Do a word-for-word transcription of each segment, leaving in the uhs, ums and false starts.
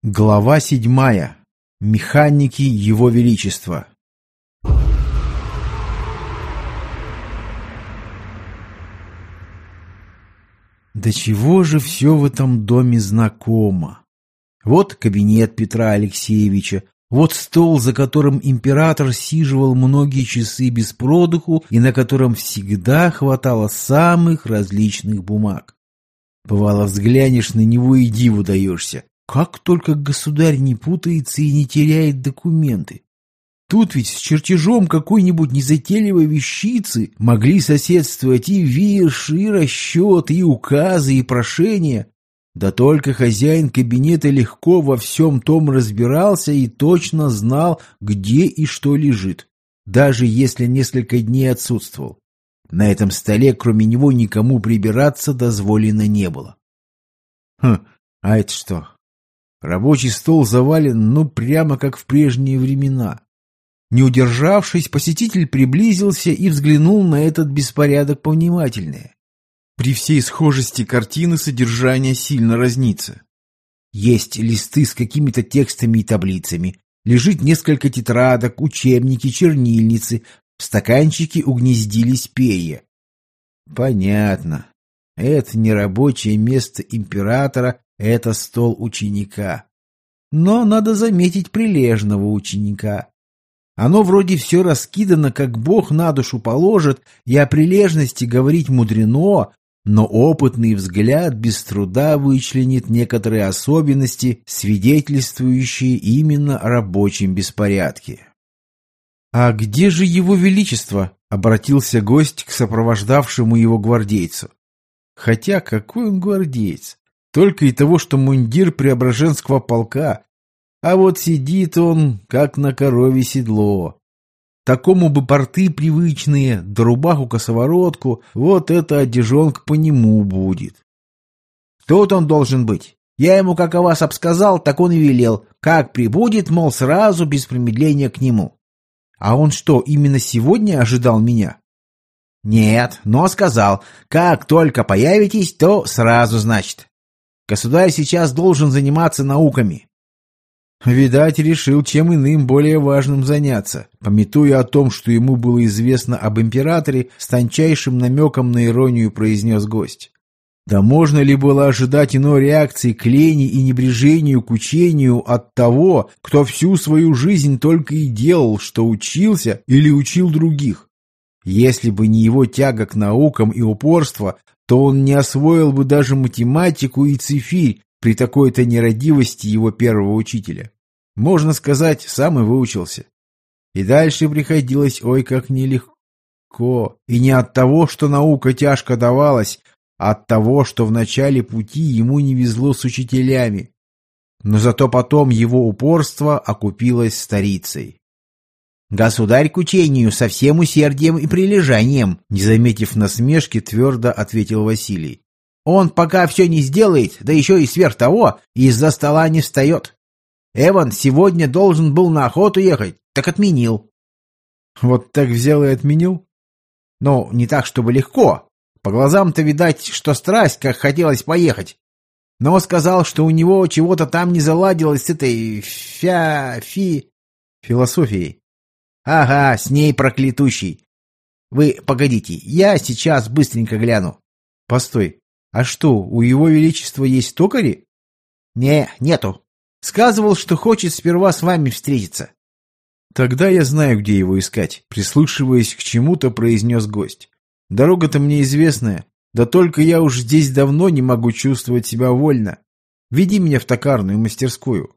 Глава седьмая. Механики Его Величества. Да чего же все в этом доме знакомо? Вот кабинет Петра Алексеевича, вот стол, за которым император сиживал многие часы без продыху и на котором всегда хватало самых различных бумаг. Бывало, взглянешь на него и диву даешься. Как только государь не путается и не теряет документы. Тут ведь с чертежом какой-нибудь незатейливой вещицы могли соседствовать и вирши, и расчеты, и указы, и прошения. Да только хозяин кабинета легко во всем том разбирался и точно знал, где и что лежит, даже если несколько дней отсутствовал. На этом столе кроме него никому прибираться дозволено не было. Хм, а это что? Рабочий стол завален, ну, прямо как в прежние времена. Не удержавшись, посетитель приблизился и взглянул на этот беспорядок повнимательнее. При всей схожести картины содержание сильно разнится. Есть листы с какими-то текстами и таблицами, лежит несколько тетрадок, учебники, чернильницы, в стаканчике угнездились перья. Понятно. Это не рабочее место императора, это стол ученика. Но надо заметить прилежного ученика. Оно вроде все раскидано, как Бог на душу положит, и о прилежности говорить мудрено, но опытный взгляд без труда вычленит некоторые особенности, свидетельствующие именно о рабочем беспорядке. «А где же его величество?» — обратился гость к сопровождавшему его гвардейцу. Хотя какой он гвардеец? Только и того, что мундир Преображенского полка, а вот сидит он, как на корове седло. Такому бы порты привычные, да рубаху-косоворотку, вот эта одежонка по нему будет. Тут он должен быть. Я ему, как о вас обсказал, так он и велел. Как прибудет, мол, сразу, без промедления к нему. А он что, именно сегодня ожидал меня? Нет, но сказал, как только появитесь, то сразу, значит. Государь сейчас должен заниматься науками. Видать, решил чем иным более важным заняться, памятуя о том, что ему было известно об императоре, с тончайшим намеком на иронию произнес гость. Да можно ли было ожидать иной реакции к лени и небрежению к учению от того, кто всю свою жизнь только и делал, что учился или учил других? Если бы не его тяга к наукам и упорство, то он не освоил бы даже математику и цифирь при такой-то нерадивости его первого учителя. Можно сказать, сам и выучился. И дальше приходилось ой как нелегко. И не от того, что наука тяжко давалась, а от того, что в начале пути ему не везло с учителями. Но зато потом его упорство окупилось старицей. «Государь к учению со всем усердием и прилежанием», не заметив насмешки, твердо ответил Василий. «Он пока все не сделает, да еще и сверх того, из-за стола не встает. Эван сегодня должен был на охоту ехать, так отменил». «Вот так взял и отменил?» «Ну, не так, чтобы легко. По глазам-то видать, что страсть, как хотелось поехать. Но сказал, что у него чего-то там не заладилось с этой фя-фи... философией. Ага, с ней проклятущей. Вы погодите, я сейчас быстренько гляну. Постой, а что, у его величества есть токари? Не, нету. Сказывал, что хочет сперва с вами встретиться. Тогда я знаю, где его искать, прислушиваясь к чему-то, произнес гость. Дорога-то мне известная, да только я уж здесь давно не могу чувствовать себя вольно. Веди меня в токарную мастерскую.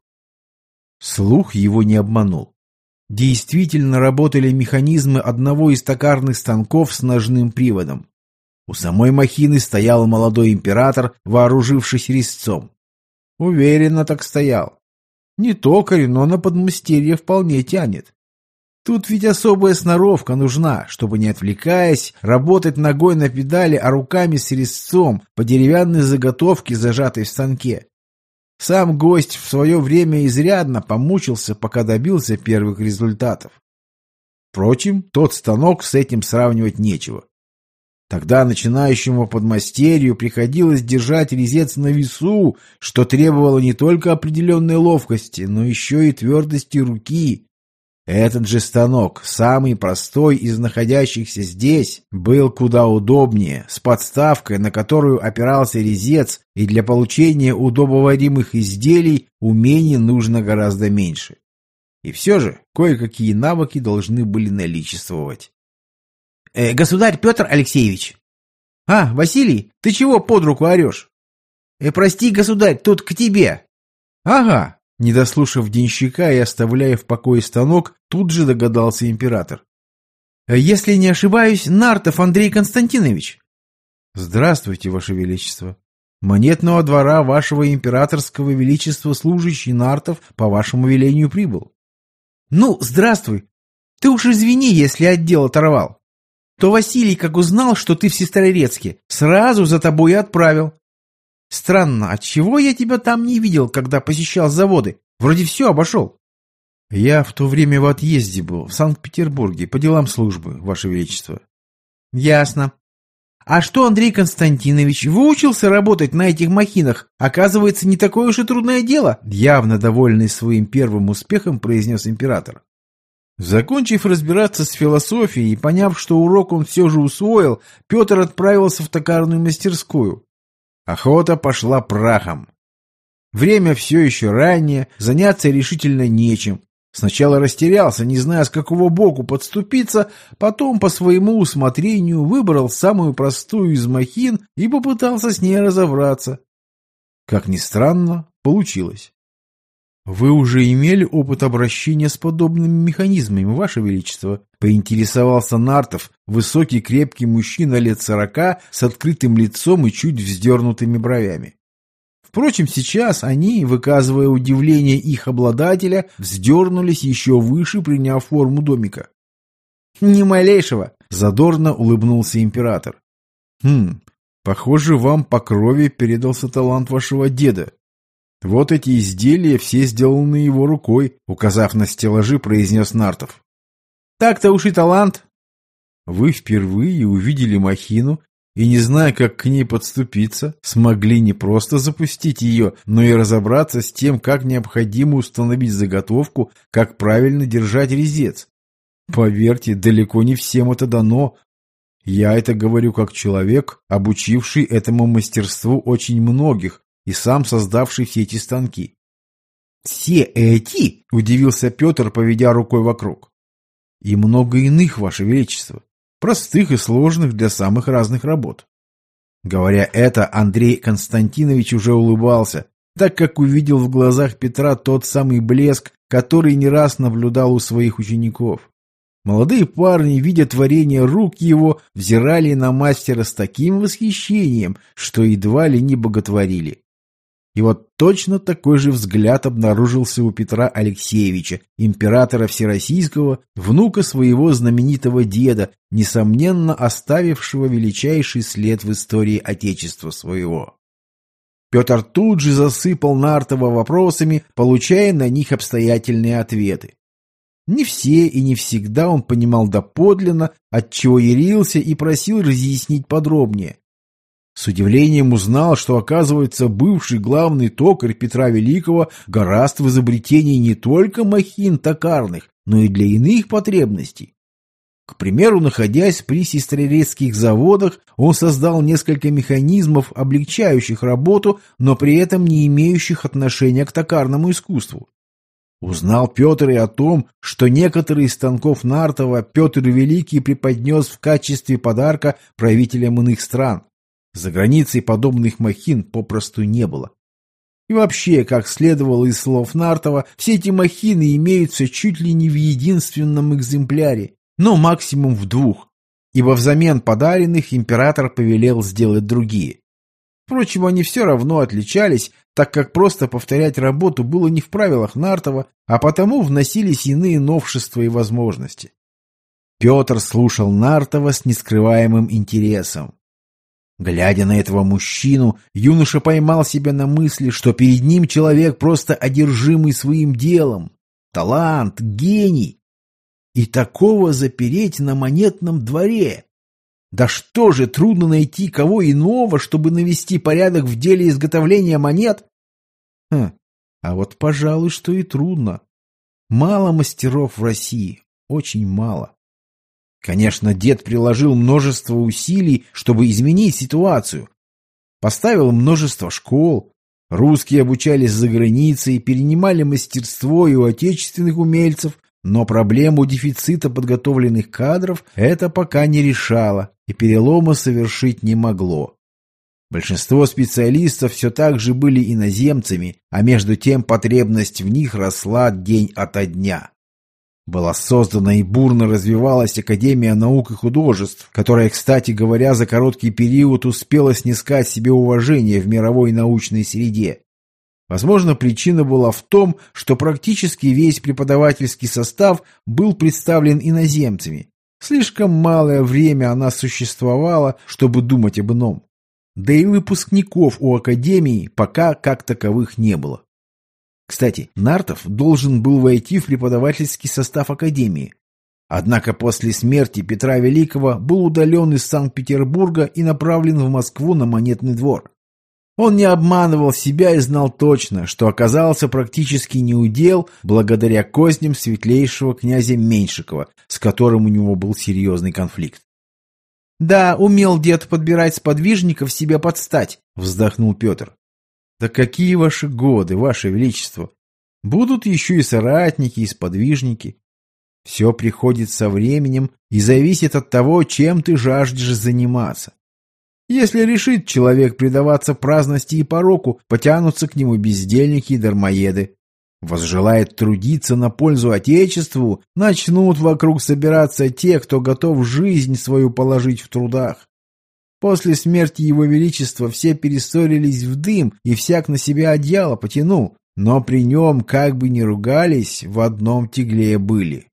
Слух его не обманул. Действительно работали механизмы одного из токарных станков с ножным приводом. У самой махины стоял молодой император, вооружившись резцом. Уверенно так стоял. Не токарь, но на подмастерье вполне тянет. Тут ведь особая сноровка нужна, чтобы, не отвлекаясь, работать ногой на педали, а руками с резцом по деревянной заготовке, зажатой в станке. Сам гость в свое время изрядно помучился, пока добился первых результатов. Впрочем, тот станок с этим сравнивать нечего. Тогда начинающему подмастерью приходилось держать резец на весу, что требовало не только определенной ловкости, но еще и твердости руки. Этот же станок, самый простой из находящихся здесь, был куда удобнее, с подставкой, на которую опирался резец, и для получения удобоваримых изделий умений нужно гораздо меньше. И все же кое-какие навыки должны были наличествовать. Э, «Государь Петр Алексеевич!» «А, Василий, ты чего под руку орешь?» «Э, прости, государь, тут к тебе!» «Ага!» Не дослушав денщика и оставляя в покое станок, тут же догадался император. «Если не ошибаюсь, Нартов Андрей Константинович». «Здравствуйте, Ваше Величество. Монетного двора Вашего Императорского Величества служащий Нартов по Вашему велению прибыл». «Ну, здравствуй. Ты уж извини, если отдел оторвал. То Василий, как узнал, что ты в Сестрорецке, сразу за тобой и отправил. Странно, отчего я тебя там не видел, когда посещал заводы? Вроде все обошел». «Я в то время в отъезде был, в Санкт-Петербурге, по делам службы, Ваше Величество». «Ясно. А что Андрей Константинович выучился работать на этих махинах? Оказывается, не такое уж и трудное дело», явно довольный своим первым успехом, произнес император. Закончив разбираться с философией и поняв, что урок он все же усвоил, Петр отправился в токарную мастерскую. Охота пошла прахом. Время все еще раннее, заняться решительно нечем. Сначала растерялся, не зная, с какого боку подступиться, потом по своему усмотрению выбрал самую простую из махин и попытался с ней разобраться. Как ни странно, получилось. «Вы уже имели опыт обращения с подобными механизмами, Ваше Величество?» — поинтересовался Нартов, высокий крепкий мужчина лет сорока с открытым лицом и чуть вздернутыми бровями. Впрочем, сейчас они, выказывая удивление их обладателя, вздернулись еще выше, приняв форму домика. «Ни малейшего!» — задорно улыбнулся император. «Хм, похоже, вам по крови передался талант вашего деда. Вот эти изделия все сделаны его рукой», — указав на стеллажи, произнес Нартов. «Так-то уж и талант». «Вы впервые увидели махину и, не зная, как к ней подступиться, смогли не просто запустить ее, но и разобраться с тем, как необходимо установить заготовку, как правильно держать резец. Поверьте, далеко не всем это дано. Я это говорю как человек, обучивший этому мастерству очень многих, и сам создавший все эти станки». «Все эти?» — удивился Петр, поведя рукой вокруг. «И много иных, Ваше Величество, простых и сложных для самых разных работ». Говоря это, Андрей Константинович уже улыбался, так как увидел в глазах Петра тот самый блеск, который не раз наблюдал у своих учеников. Молодые парни, видя творение рук его, взирали на мастера с таким восхищением, что едва ли не боготворили. И вот точно такой же взгляд обнаружился у Петра Алексеевича, императора Всероссийского, внука своего знаменитого деда, несомненно оставившего величайший след в истории Отечества своего. Петр тут же засыпал Нартова вопросами, получая на них обстоятельные ответы. Не все и не всегда он понимал доподлинно, отчего ярился и просил разъяснить подробнее. С удивлением узнал, что, оказывается, бывший главный токарь Петра Великого гораст в изобретении не только махин токарных, но и для иных потребностей. К примеру, находясь при сестрорецких заводах, он создал несколько механизмов, облегчающих работу, но при этом не имеющих отношения к токарному искусству. Узнал Петр и о том, что некоторые из станков Нартова Петр Великий преподнес в качестве подарка правителям иных стран. За границей подобных махин попросту не было. И вообще, как следовало из слов Нартова, все эти махины имеются чуть ли не в единственном экземпляре, но максимум в двух, ибо взамен подаренных император повелел сделать другие. Впрочем, они все равно отличались, так как просто повторять работу было не в правилах Нартова, а потому вносились иные новшества и возможности. Петр слушал Нартова с нескрываемым интересом. Глядя на этого мужчину, юноша поймал себя на мысли, что перед ним человек, просто одержимый своим делом, талант, гений. И такого запереть на монетном дворе. Да что же, трудно найти кого иного, чтобы навести порядок в деле изготовления монет? Хм, а вот, пожалуй, что и трудно. Мало мастеров в России, очень мало. Конечно, дед приложил множество усилий, чтобы изменить ситуацию. Поставил множество школ. Русские обучались за границей, перенимали мастерство и у отечественных умельцев, но проблему дефицита подготовленных кадров это пока не решало и перелома совершить не могло. Большинство специалистов все так же были иноземцами, а между тем потребность в них росла день ото дня. Была создана и бурно развивалась Академия наук и художеств, которая, кстати говоря, за короткий период успела снискать себе уважение в мировой научной среде. Возможно, причина была в том, что практически весь преподавательский состав был представлен иноземцами. Слишком малое время она существовала, чтобы думать об ином. Да и выпускников у Академии пока как таковых не было. Кстати, Нартов должен был войти в преподавательский состав Академии. Однако после смерти Петра Великого был удален из Санкт-Петербурга и направлен в Москву на Монетный двор. Он не обманывал себя и знал точно, что оказался практически неудел благодаря козням светлейшего князя Меньшикова, с которым у него был серьезный конфликт. «Да, умел дед подбирать сподвижников себе под стать», — вздохнул Петр. «Да какие ваши годы, ваше величество! Будут еще и соратники, и сподвижники. Все приходит со временем и зависит от того, чем ты жаждешь заниматься. Если решит человек предаваться праздности и пороку, потянутся к нему бездельники и дармоеды. Возжелает трудиться на пользу Отечеству, начнут вокруг собираться те, кто готов жизнь свою положить в трудах. После смерти его величества все перессорились в дым, и всяк на себя одеяло потянул, но при нем, как бы ни ругались, в одном тягле были.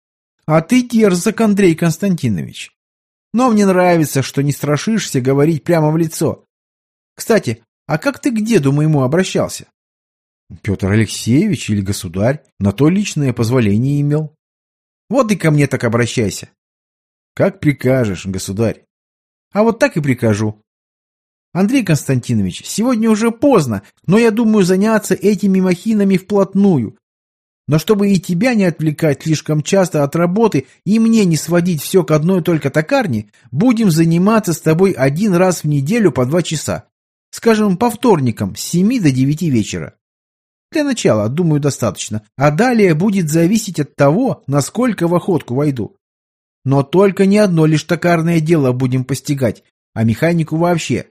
А ты дерзок, Андрей Константинович. Но мне нравится, что не страшишься говорить прямо в лицо. Кстати, а как ты к деду моему обращался? Петр Алексеевич или государь, на то личное позволение имел. Вот и ко мне так обращайся. Как прикажешь, государь. А вот так и прикажу. Андрей Константинович, сегодня уже поздно, но я думаю заняться этими махинами вплотную. Но чтобы и тебя не отвлекать слишком часто от работы и мне не сводить все к одной только токарне, будем заниматься с тобой один раз в неделю по два часа. Скажем, по вторникам с семи до девяти вечера. Для начала, думаю, достаточно, а далее будет зависеть от того, насколько в охотку войду. Но только не одно лишь токарное дело будем постигать, а механику вообще.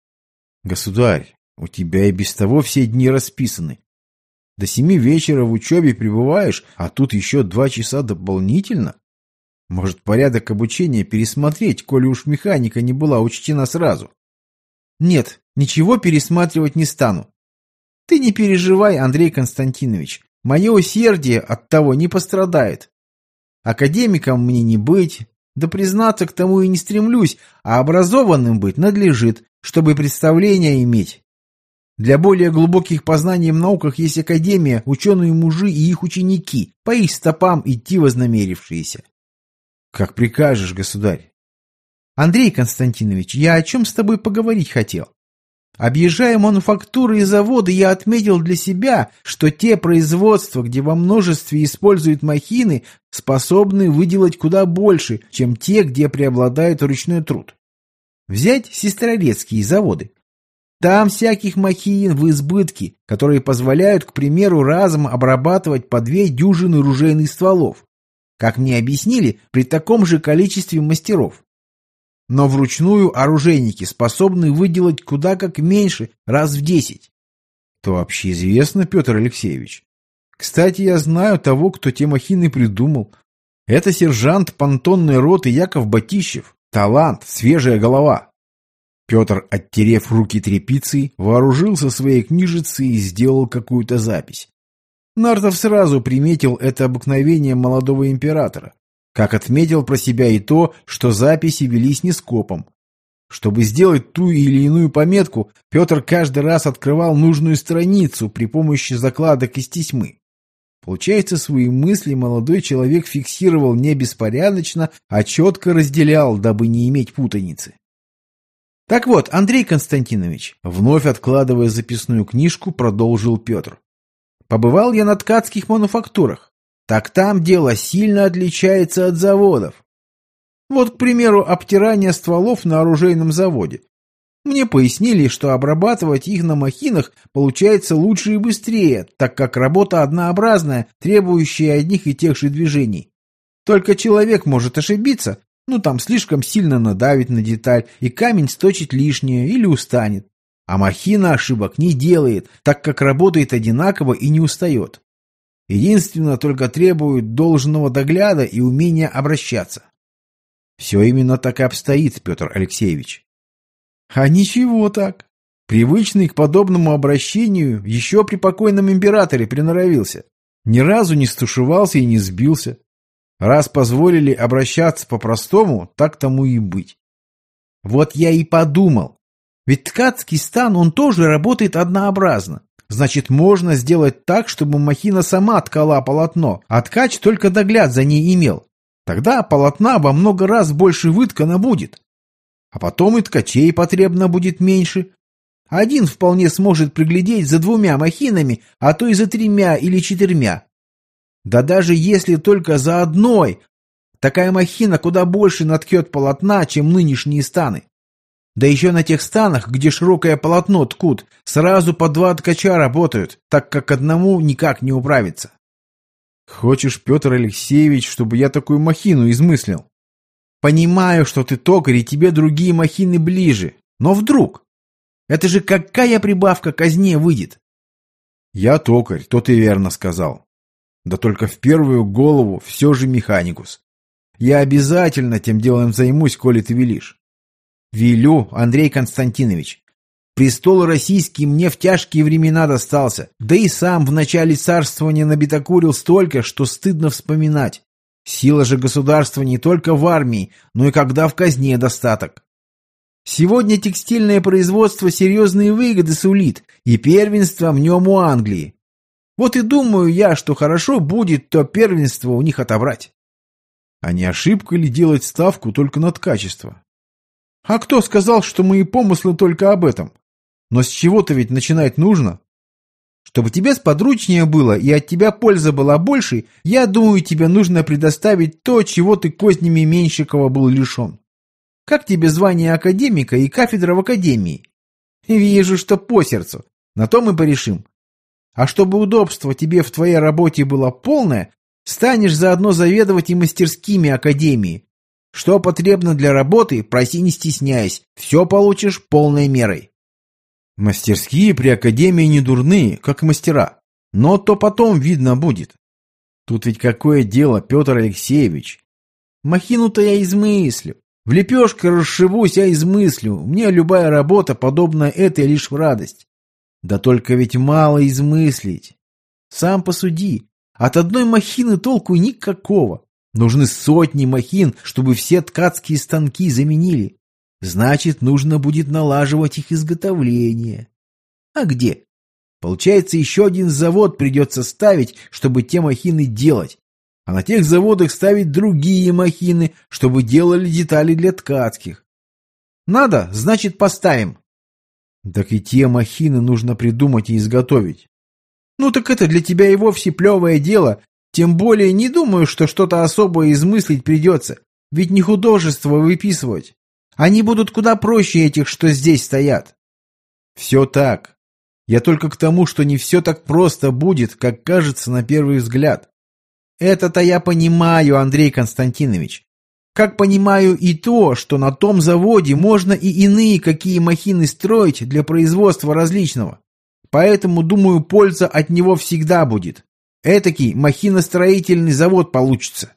Государь, у тебя и без того все дни расписаны. До семи вечера в учебе пребываешь, а тут еще два часа дополнительно. Может, порядок обучения пересмотреть, коли уж механика не была учтена сразу? Нет, ничего пересматривать не стану. Ты не переживай, Андрей Константинович, мое усердие от того не пострадает. Академиком мне не быть, да признаться к тому и не стремлюсь, а образованным быть надлежит, чтобы представление иметь. Для более глубоких познаний в науках есть академия, ученые-мужи и их ученики, по их стопам идти вознамерившиеся. Как прикажешь, государь. Андрей Константинович, я о чем с тобой поговорить хотел? Объезжая мануфактуры и заводы, я отметил для себя, что те производства, где во множестве используют махины, способны выделать куда больше, чем те, где преобладает ручной труд. Взять сестрорецкие заводы. Там всяких махин в избытке, которые позволяют, к примеру, разом обрабатывать по две дюжины ружейных стволов. Как мне объяснили, при таком же количестве мастеров. Но вручную оружейники способны выделать куда как меньше, раз в десять. Это вообще известно, Петр Алексеевич. Кстати, я знаю того, кто те махины придумал. Это сержант понтонной роты Яков Батищев. Талант, свежая голова. Петр, оттерев руки тряпицей, вооружился своей книжицей и сделал какую-то запись. Нартов сразу приметил это обыкновение молодого императора. Как отметил про себя и то, что записи велись не скопом. Чтобы сделать ту или иную пометку, Петр каждый раз открывал нужную страницу при помощи закладок из тесьмы. Получается, свои мысли молодой человек фиксировал не беспорядочно, а четко разделял, дабы не иметь путаницы. Так вот, Андрей Константинович, вновь откладывая записную книжку, продолжил Петр. Побывал я на ткацких мануфактурах. Так там дело сильно отличается от заводов. Вот, к примеру, обтирание стволов на оружейном заводе. Мне пояснили, что обрабатывать их на махинах получается лучше и быстрее, так как работа однообразная, требующая одних и тех же движений. Только человек может ошибиться, ну там слишком сильно надавить на деталь, и камень сточит лишнее или устанет. А махина ошибок не делает, так как работает одинаково и не устает. Единственное, только требует должного догляда и умения обращаться. Все именно так и обстоит, Петр Алексеевич. А ничего так. Привычный к подобному обращению еще при покойном императоре приноровился. Ни разу не стушевался и не сбился. Раз позволили обращаться по-простому, так тому и быть. Вот я и подумал. Ведь ткацкий стан, он тоже работает однообразно. Значит, можно сделать так, чтобы махина сама ткала полотно, а ткач только догляд за ней имел. Тогда полотна во много раз больше выткано будет. А потом и ткачей потребно будет меньше. Один вполне сможет приглядеть за двумя махинами, а то и за тремя или четырьмя. Да даже если только за одной, такая махина куда больше наткет полотна, чем нынешние станы. Да еще на тех станах, где широкое полотно ткут, сразу по два ткача работают, так как одному никак не управиться. Хочешь, Петр Алексеевич, чтобы я такую махину измыслил? Понимаю, что ты токарь, и тебе другие махины ближе. Но вдруг? Это же какая прибавка к казне выйдет? Я токарь, то ты верно сказал. Да только в первую голову все же механикус. Я обязательно тем делом займусь, коли ты велишь. Велю, Андрей Константинович. Престол российский мне в тяжкие времена достался, да и сам в начале царствования набедокурил столько, что стыдно вспоминать. Сила же государства не только в армии, но и когда в казне достаток. Сегодня текстильное производство серьезные выгоды сулит, и первенство в нем у Англии. Вот и думаю я, что хорошо будет то первенство у них отобрать. А не ошибка ли делать ставку только на ткачество? А кто сказал, что мои помыслы только об этом? Но с чего-то ведь начинать нужно. Чтобы тебе сподручнее было и от тебя польза была больше, я думаю, тебе нужно предоставить то, чего ты кознями Меньшикова был лишен. Как тебе звание академика и кафедра в академии? Вижу, что по сердцу. На то мы порешим. А чтобы удобство тебе в твоей работе было полное, станешь заодно заведовать и мастерскими академии. Что потребно для работы, проси не стесняясь, все получишь полной мерой. Мастерские при академии не дурные, как мастера, но то потом видно будет. Тут ведь какое дело, Петр Алексеевич? Махину-то я измыслю. В лепешке расшибусь, я измыслю. Мне любая работа, подобная этой, лишь в радость. Да только ведь мало измыслить. Сам посуди, от одной махины толку никакого. Нужны сотни махин, чтобы все ткацкие станки заменили. Значит, нужно будет налаживать их изготовление. А где? Получается, еще один завод придется ставить, чтобы те махины делать. А на тех заводах ставить другие махины, чтобы делали детали для ткацких. Надо, значит, поставим. Так и те махины нужно придумать и изготовить. Ну так это для тебя и вовсе плевое дело. Тем более не думаю, что что-то особое измыслить придется. Ведь не художество выписывать. Они будут куда проще этих, что здесь стоят. Все так. Я только к тому, что не все так просто будет, как кажется на первый взгляд. Это-то я понимаю, Андрей Константинович. Как понимаю и то, что на том заводе можно и иные какие махины строить для производства различного. Поэтому, думаю, польза от него всегда будет. Этакий махиностроительный завод получится.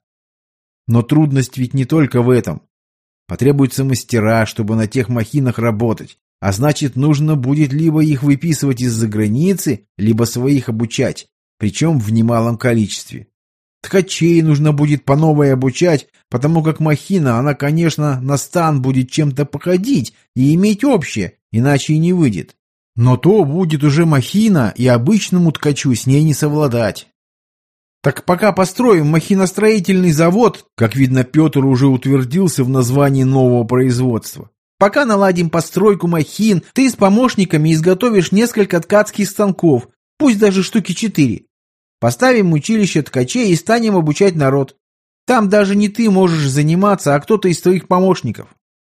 Но трудность ведь не только в этом. Потребуются мастера, чтобы на тех махинах работать, а значит, нужно будет либо их выписывать из-за границы, либо своих обучать, причем в немалом количестве. Ткачей нужно будет по новой обучать, потому как махина, она, конечно, на стан будет чем-то походить и иметь общее, иначе и не выйдет. Но то будет уже махина, и обычному ткачу с ней не совладать. Так пока построим махиностроительный завод, как видно, Петр уже утвердился в названии нового производства. Пока наладим постройку махин, ты с помощниками изготовишь несколько ткацких станков, пусть даже штуки четыре. Поставим училище ткачей и станем обучать народ. Там даже не ты можешь заниматься, а кто-то из твоих помощников.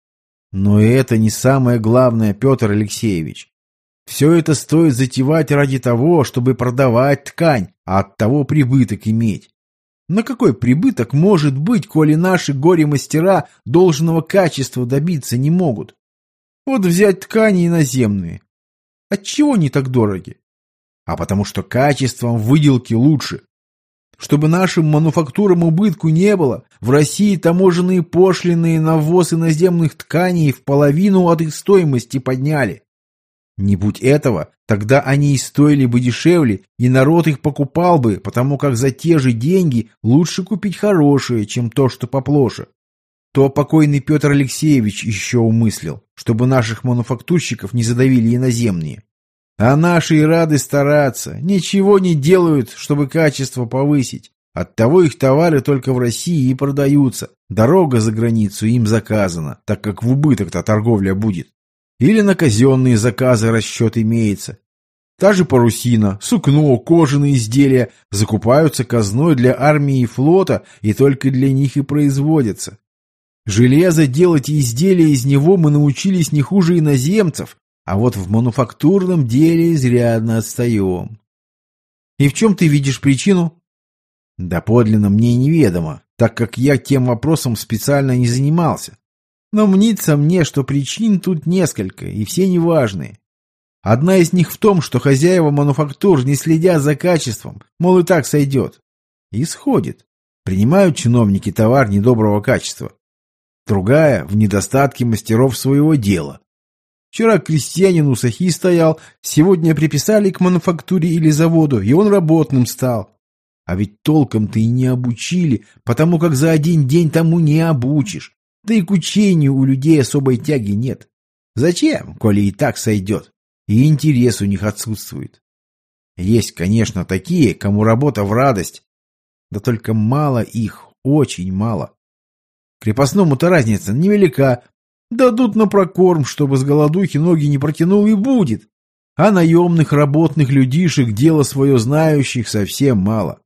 Но это не самое главное, Петр Алексеевич. Все это стоит затевать ради того, чтобы продавать ткань, а от того прибыток иметь. На какой прибыток может быть, коли наши горе-мастера должного качества добиться не могут? Вот взять ткани иноземные. Отчего они так дороги? А потому что качеством выделки лучше. Чтобы нашим мануфактурам убытку не было, в России таможенные пошлины на ввоз иноземных тканей в половину от их стоимости подняли. Не будь этого, тогда они и стоили бы дешевле, и народ их покупал бы, потому как за те же деньги лучше купить хорошее, чем то, что поплоше. То покойный Петр Алексеевич еще умыслил, чтобы наших мануфактурщиков не задавили иноземные. А наши и рады стараться, ничего не делают, чтобы качество повысить. Оттого их товары только в России и продаются. Дорога за границу им заказана, так как в убыток-то торговля будет. Или на казенные заказы расчет имеется. Та же парусина, сукно, кожаные изделия закупаются казной для армии и флота, и только для них и производятся. Железо делать и изделия из него мы научились не хуже иноземцев, а вот в мануфактурном деле изрядно отстаем. И в чем ты видишь причину? Доподлинно мне неведомо, так как я тем вопросом специально не занимался. Но мнится мне, что причин тут несколько, и все неважные. Одна из них в том, что хозяева мануфактур не следят за качеством, мол, и так сойдет. И сходит. Принимают чиновники товар недоброго качества. Другая — в недостатке мастеров своего дела. Вчера крестьянин у сахи стоял, сегодня приписали к мануфактуре или заводу, и он работным стал. А ведь толком-то и не обучили, потому как за один день тому не обучишь. Да и к учению у людей особой тяги нет. Зачем, коли и так сойдет? И интерес у них отсутствует. Есть, конечно, такие, кому работа в радость. Да только мало их, очень мало. Крепостному-то разница невелика. Дадут на прокорм, чтобы с голодухи ноги не протянул, и будет. А наемных работных людишек, дело свое знающих, совсем мало.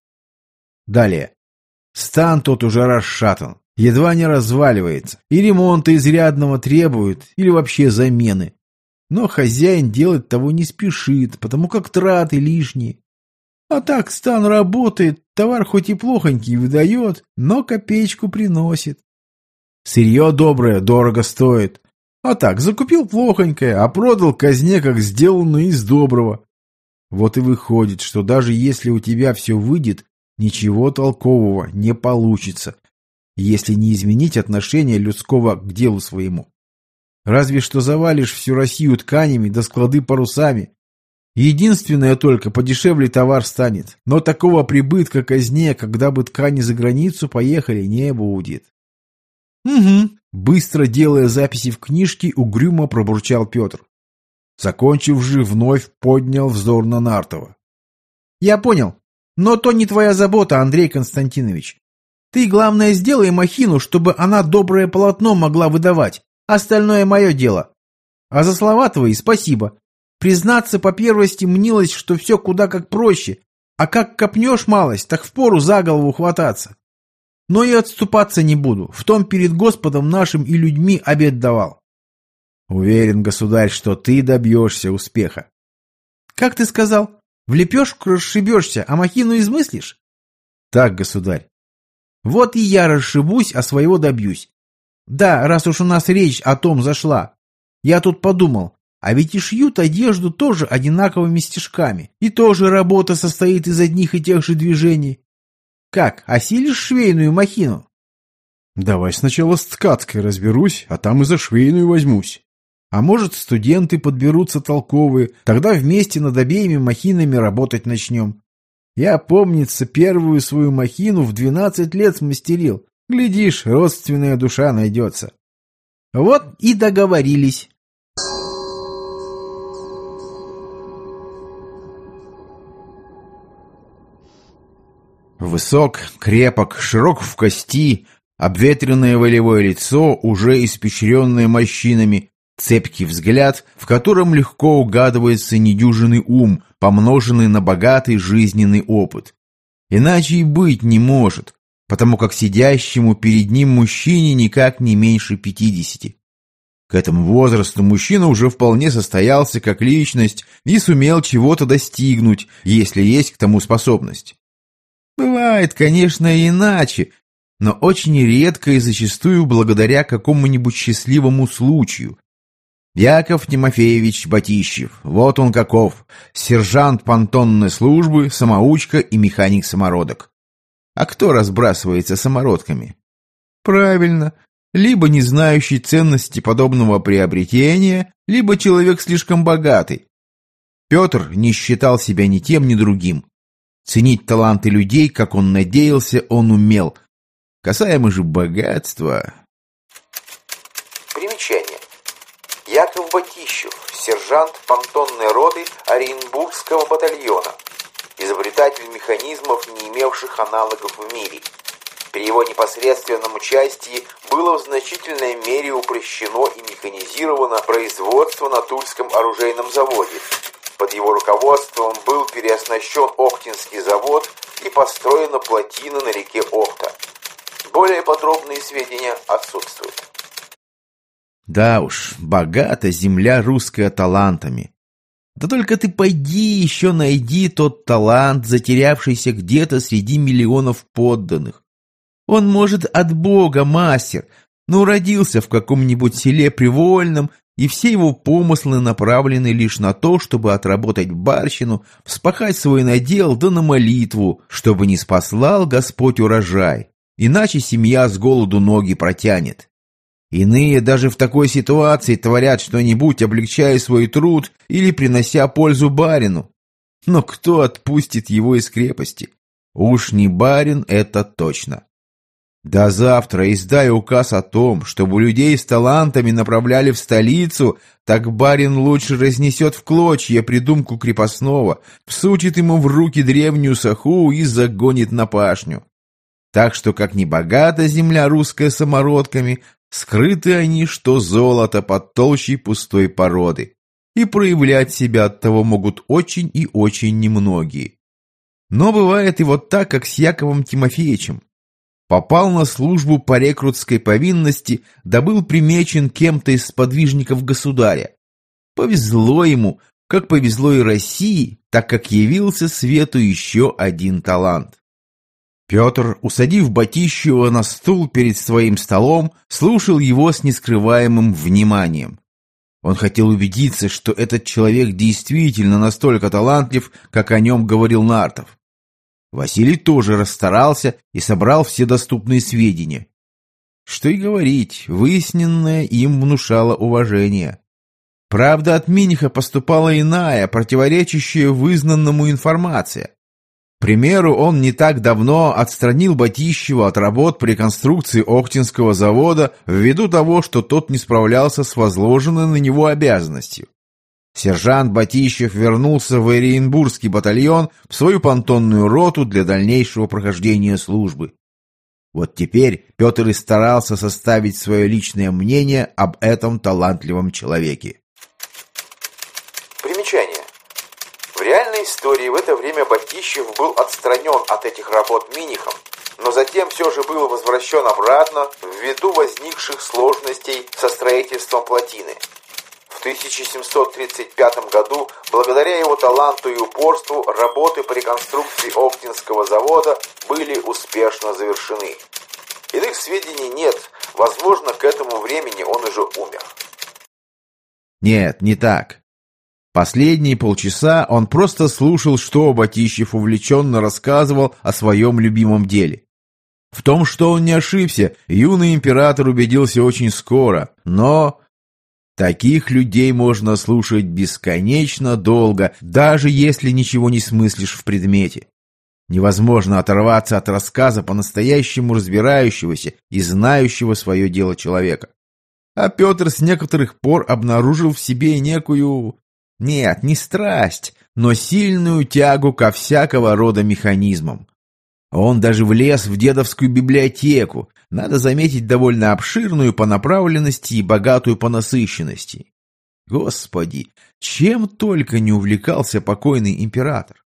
Далее. Стан тот уже расшатан. Едва не разваливается, и ремонта изрядного требует, или вообще замены. Но хозяин делать того не спешит, потому как траты лишние. А так стан работает, товар хоть и плохонький выдает, но копеечку приносит. Сырье доброе дорого стоит. А так, закупил плохонькое, а продал казне, как сделанное из доброго. Вот и выходит, что даже если у тебя все выйдет, ничего толкового не получится, если не изменить отношение людского к делу своему. Разве что завалишь всю Россию тканями да склады парусами. Единственное только, подешевле товар станет, но такого прибытка казне, когда бы ткани за границу поехали, не будет. Угу. Быстро делая записи в книжке, угрюмо пробурчал Петр. Закончив же, вновь поднял взор на Нартова. Я понял, но то не твоя забота, Андрей Константинович. Ты, главное, сделай махину, чтобы она доброе полотно могла выдавать. Остальное мое дело. А за слова твои спасибо. Признаться, по первости мнилось, что все куда как проще, а как копнешь малость, так впору за голову хвататься. Но и отступаться не буду. В том перед Господом нашим и людьми обет давал. Уверен, государь, что ты добьешься успеха. Как ты сказал? В лепешку расшибешься, а махину измыслишь? Так, государь. Вот и я расшибусь, а своего добьюсь. Да, раз уж у нас речь о том зашла. Я тут подумал, а ведь и шьют одежду тоже одинаковыми стежками. И тоже работа состоит из одних и тех же движений. Как, осилишь швейную махину? Давай сначала с ткацкой разберусь, а там и за швейную возьмусь. А может, студенты подберутся толковые, тогда вместе над обеими махинами работать начнем. Я, помнится, первую свою махину в двенадцать лет смастерил. Глядишь, родственная душа найдется. Вот и договорились. Высок, крепок, широк в кости, обветренное волевое лицо, уже испещренное морщинами, цепкий взгляд, в котором легко угадывается недюжинный ум, помноженный на богатый жизненный опыт. Иначе и быть не может, потому как сидящему перед ним мужчине никак не меньше пятидесяти. К этому возрасту мужчина уже вполне состоялся как личность и сумел чего-то достигнуть, если есть к тому способность. Бывает, конечно, и иначе, но очень редко и зачастую благодаря какому-нибудь счастливому случаю. Яков Тимофеевич Батищев, вот он каков, сержант понтонной службы, самоучка и механик самородок. А кто разбрасывается самородками? Правильно, либо не знающий ценности подобного приобретения, либо человек слишком богатый. Петр не считал себя ни тем, ни другим. Ценить таланты людей, как он надеялся, он умел. Касаемо же богатства... Примечание. Яков Батищев, сержант понтонной роты Оренбургского батальона, изобретатель механизмов, не имевших аналогов в мире. При его непосредственном участии было в значительной мере упрощено и механизировано производство на Тульском оружейном заводе. Под его руководством был переоснащен Охтинский завод и построена плотина на реке Охта. Более подробные сведения отсутствуют. Да уж, богата земля русская талантами. Да только ты пойди еще найди тот талант, затерявшийся где-то среди миллионов подданных. Он, может, от Бога мастер, но родился в каком-нибудь селе привольном, и все его помыслы направлены лишь на то, чтобы отработать барщину, вспахать свой надел, да на молитву, чтобы не спаслал Господь урожай, иначе семья с голоду ноги протянет. Иные даже в такой ситуации творят что-нибудь, облегчая свой труд или принося пользу барину. Но кто отпустит его из крепости? Уж не барин, это точно. До завтра издай указ о том, чтобы людей с талантами направляли в столицу, так барин лучше разнесет в клочья придумку крепостного, всучит ему в руки древнюю саху и загонит на пашню. Так что, как ни богата земля русская самородками, скрыты они, что золото под толщей пустой породы, и проявлять себя оттого могут очень и очень немногие. Но бывает и вот так, как с Яковом Тимофеевичем. Попал на службу по рекрутской повинности, да был примечен кем-то из сподвижников государя. Повезло ему, как повезло и России, так как явился свету еще один талант. Петр, усадив Батищева на стул перед своим столом, слушал его с нескрываемым вниманием. Он хотел убедиться, что этот человек действительно настолько талантлив, как о нем говорил Нартов. Василий тоже расстарался и собрал все доступные сведения. Что и говорить, выясненное им внушало уважение. Правда, от Миниха поступала иная, противоречащая вызнанному информация. К примеру, он не так давно отстранил Батищева от работ по реконструкции Охтинского завода ввиду того, что тот не справлялся с возложенной на него обязанностью. Сержант Батищев вернулся в Оренбургский батальон в свою понтонную роту для дальнейшего прохождения службы. Вот теперь Петр и старался составить свое личное мнение об этом талантливом человеке. Примечание. В реальной истории в это время Батищев был отстранен от этих работ Минихом, но затем все же был возвращен обратно ввиду возникших сложностей со строительством плотины. В тысяча семьсот тридцать пятом году, благодаря его таланту и упорству, работы по реконструкции Охтинского завода были успешно завершены. Иных сведений нет, возможно, к этому времени он уже умер. Нет, не так. Последние полчаса он просто слушал, что Батищев увлеченно рассказывал о своем любимом деле. В том, что он не ошибся, юный император убедился очень скоро, но... Таких людей можно слушать бесконечно долго, даже если ничего не смыслишь в предмете. Невозможно оторваться от рассказа по-настоящему разбирающегося и знающего свое дело человека. А Петр с некоторых пор обнаружил в себе некую... Нет, не страсть, но сильную тягу ко всякого рода механизмам. Он даже влез в дедовскую библиотеку, надо заметить, довольно обширную по направленности и богатую по насыщенности. Господи, чем только не увлекался покойный император.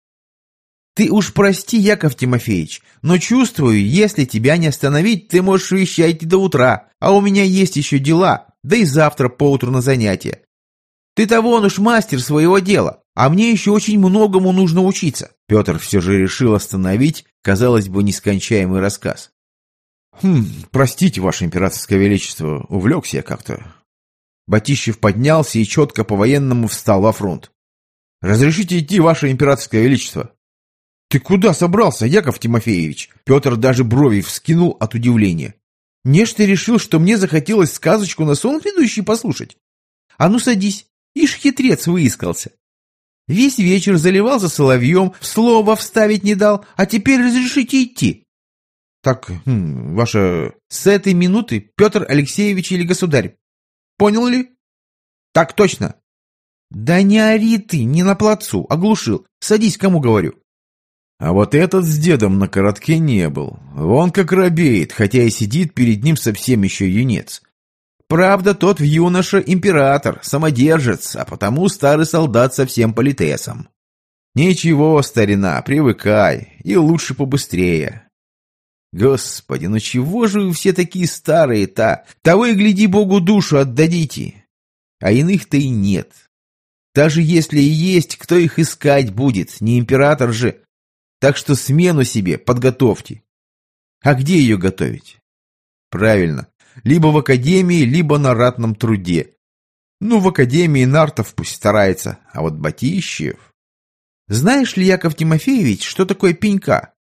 Ты уж прости, Яков Тимофеевич, но чувствую, если тебя не остановить, ты можешь вещать до утра, а у меня есть еще дела, да и завтра поутру на занятия. Ты-то вон уж мастер своего дела, а мне еще очень многому нужно учиться. Петр все же решил остановить, казалось бы, нескончаемый рассказ. «Хм, простите, ваше императорское величество, увлекся я как-то». Батищев поднялся и четко по-военному встал во фронт. «Разрешите идти, ваше императорское величество?» «Ты куда собрался, Яков Тимофеевич?» Петр даже брови вскинул от удивления. «Неж ты решил, что мне захотелось сказочку на сон грядущий послушать? А ну садись, ишь хитрец выискался. Весь вечер заливал за соловьем, слова вставить не дал, а теперь разрешите идти». «Так, хм, ваша...» «С этой минуты Петр Алексеевич или государь. Понял ли?» «Так точно». «Да не ори ты, не на плацу, оглушил. Садись, кому говорю». А вот этот с дедом на коротке не был. Он как робеет, хотя и сидит перед ним совсем еще юнец. Правда, тот в юноша император, самодержец, а потому старый солдат со всем политесом. Ничего, старина, привыкай, и лучше побыстрее. Господи, ну чего же вы все такие старые-то? Того и гляди, Богу душу отдадите. А иных-то и нет. Даже если и есть, кто их искать будет, не император же. Так что смену себе подготовьте. А где ее готовить? Правильно, либо в академии, либо на ратном труде. Ну, в академии Нартов пусть старается, а вот Батищев... Знаешь ли, Яков Тимофеевич, что такое пенька?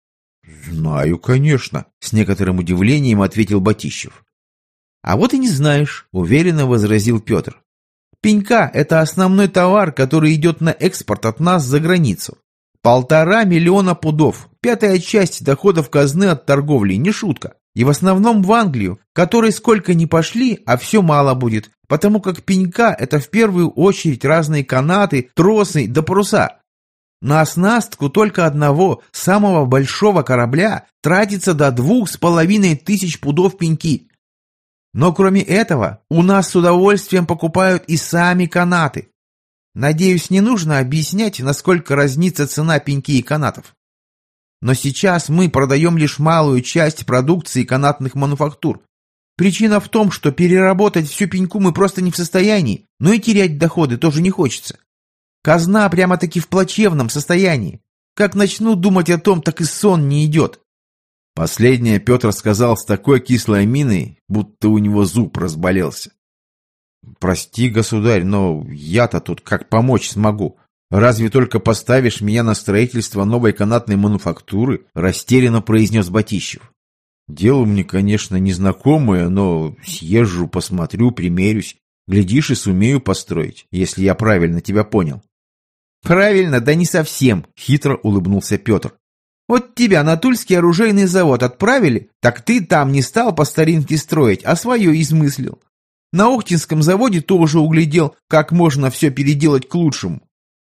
Знаю, конечно, с некоторым удивлением ответил Батищев. А вот и не знаешь, уверенно возразил Петр. Пенька – это основной товар, который идет на экспорт от нас за границу. Полтора миллиона пудов, пятая часть доходов казны от торговли, не шутка. И в основном в Англию, которой сколько ни пошли, а все мало будет, потому как пенька – это в первую очередь разные канаты, тросы да паруса. На оснастку только одного, самого большого корабля тратится до двух с половиной тысяч пудов пеньки. Но кроме этого, у нас с удовольствием покупают и сами канаты. Надеюсь, не нужно объяснять, насколько разнится цена пеньки и канатов. Но сейчас мы продаем лишь малую часть продукции канатных мануфактур. Причина в том, что переработать всю пеньку мы просто не в состоянии, но и терять доходы тоже не хочется. Казна прямо-таки в плачевном состоянии. Как начну думать о том, так и сон не идет. Последнее Петр сказал с такой кислой миной, будто у него зуб разболелся. «Прости, государь, но я-то тут как помочь смогу? Разве только поставишь меня на строительство новой канатной мануфактуры?» — растерянно произнес Батищев. «Дело мне, конечно, незнакомое, но съезжу, посмотрю, примерюсь. Глядишь, и сумею построить, если я правильно тебя понял». «Правильно, да не совсем», — хитро улыбнулся Петр. «Вот тебя на Тульский оружейный завод отправили, так ты там не стал по старинке строить, а свое измыслил. На Охтинском заводе тоже углядел, как можно все переделать к лучшему.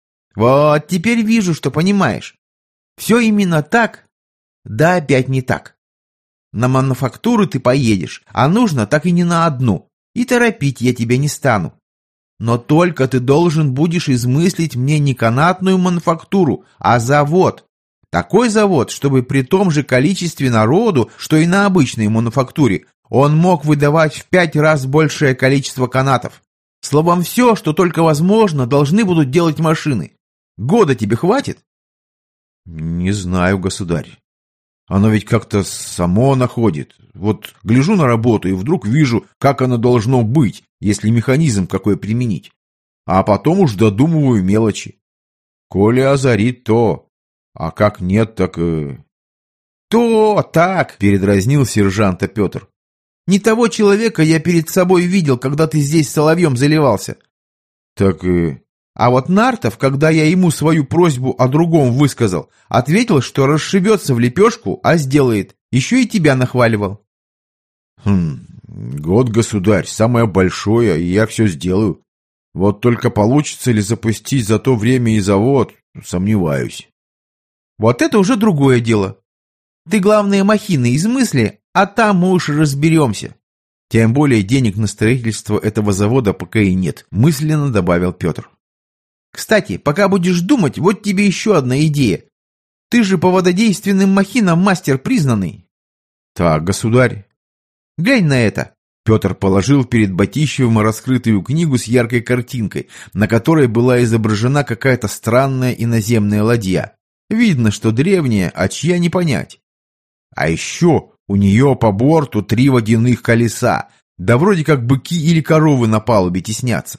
Вот теперь вижу, что понимаешь. Все именно так, да опять не так. На мануфактуру ты поедешь, а нужно так и не на одну, и торопить я тебя не стану. Но только ты должен будешь измыслить мне не канатную мануфактуру, а завод. Такой завод, чтобы при том же количестве народу, что и на обычной мануфактуре, он мог выдавать в пять раз большее количество канатов. Словом, все, что только возможно, должны будут делать машины. Года тебе хватит?» «Не знаю, государь. Оно ведь как-то само находит. Вот гляжу на работу и вдруг вижу, как оно должно быть, если механизм какой применить. А потом уж додумываю мелочи. Коли озарит, то. А как нет, так... Э... «То, так!» — передразнил сержанта Петр. «Не того человека я перед собой видел, когда ты здесь соловьем заливался». «Так... Э... А вот Нартов, когда я ему свою просьбу о другом высказал, ответил, что расшибется в лепешку, а сделает. Еще и тебя нахваливал». «Хм, год, государь, самое большое, и я все сделаю. Вот только получится ли запустить за то время и завод, сомневаюсь». «Вот это уже другое дело. Ты, главное, махины измысли, а там мы уж разберемся. Тем более денег на строительство этого завода пока и нет, мысленно добавил Петр. Кстати, пока будешь думать, вот тебе еще одна идея. Ты же по вододейственным махинам мастер признанный. Так, государь. Глянь на это. Петр положил перед Батищевым раскрытую книгу с яркой картинкой, на которой была изображена какая-то странная иноземная ладья. Видно, что древняя, а чья не понять. А еще у нее по борту три водяных колеса, да вроде как быки или коровы на палубе теснятся.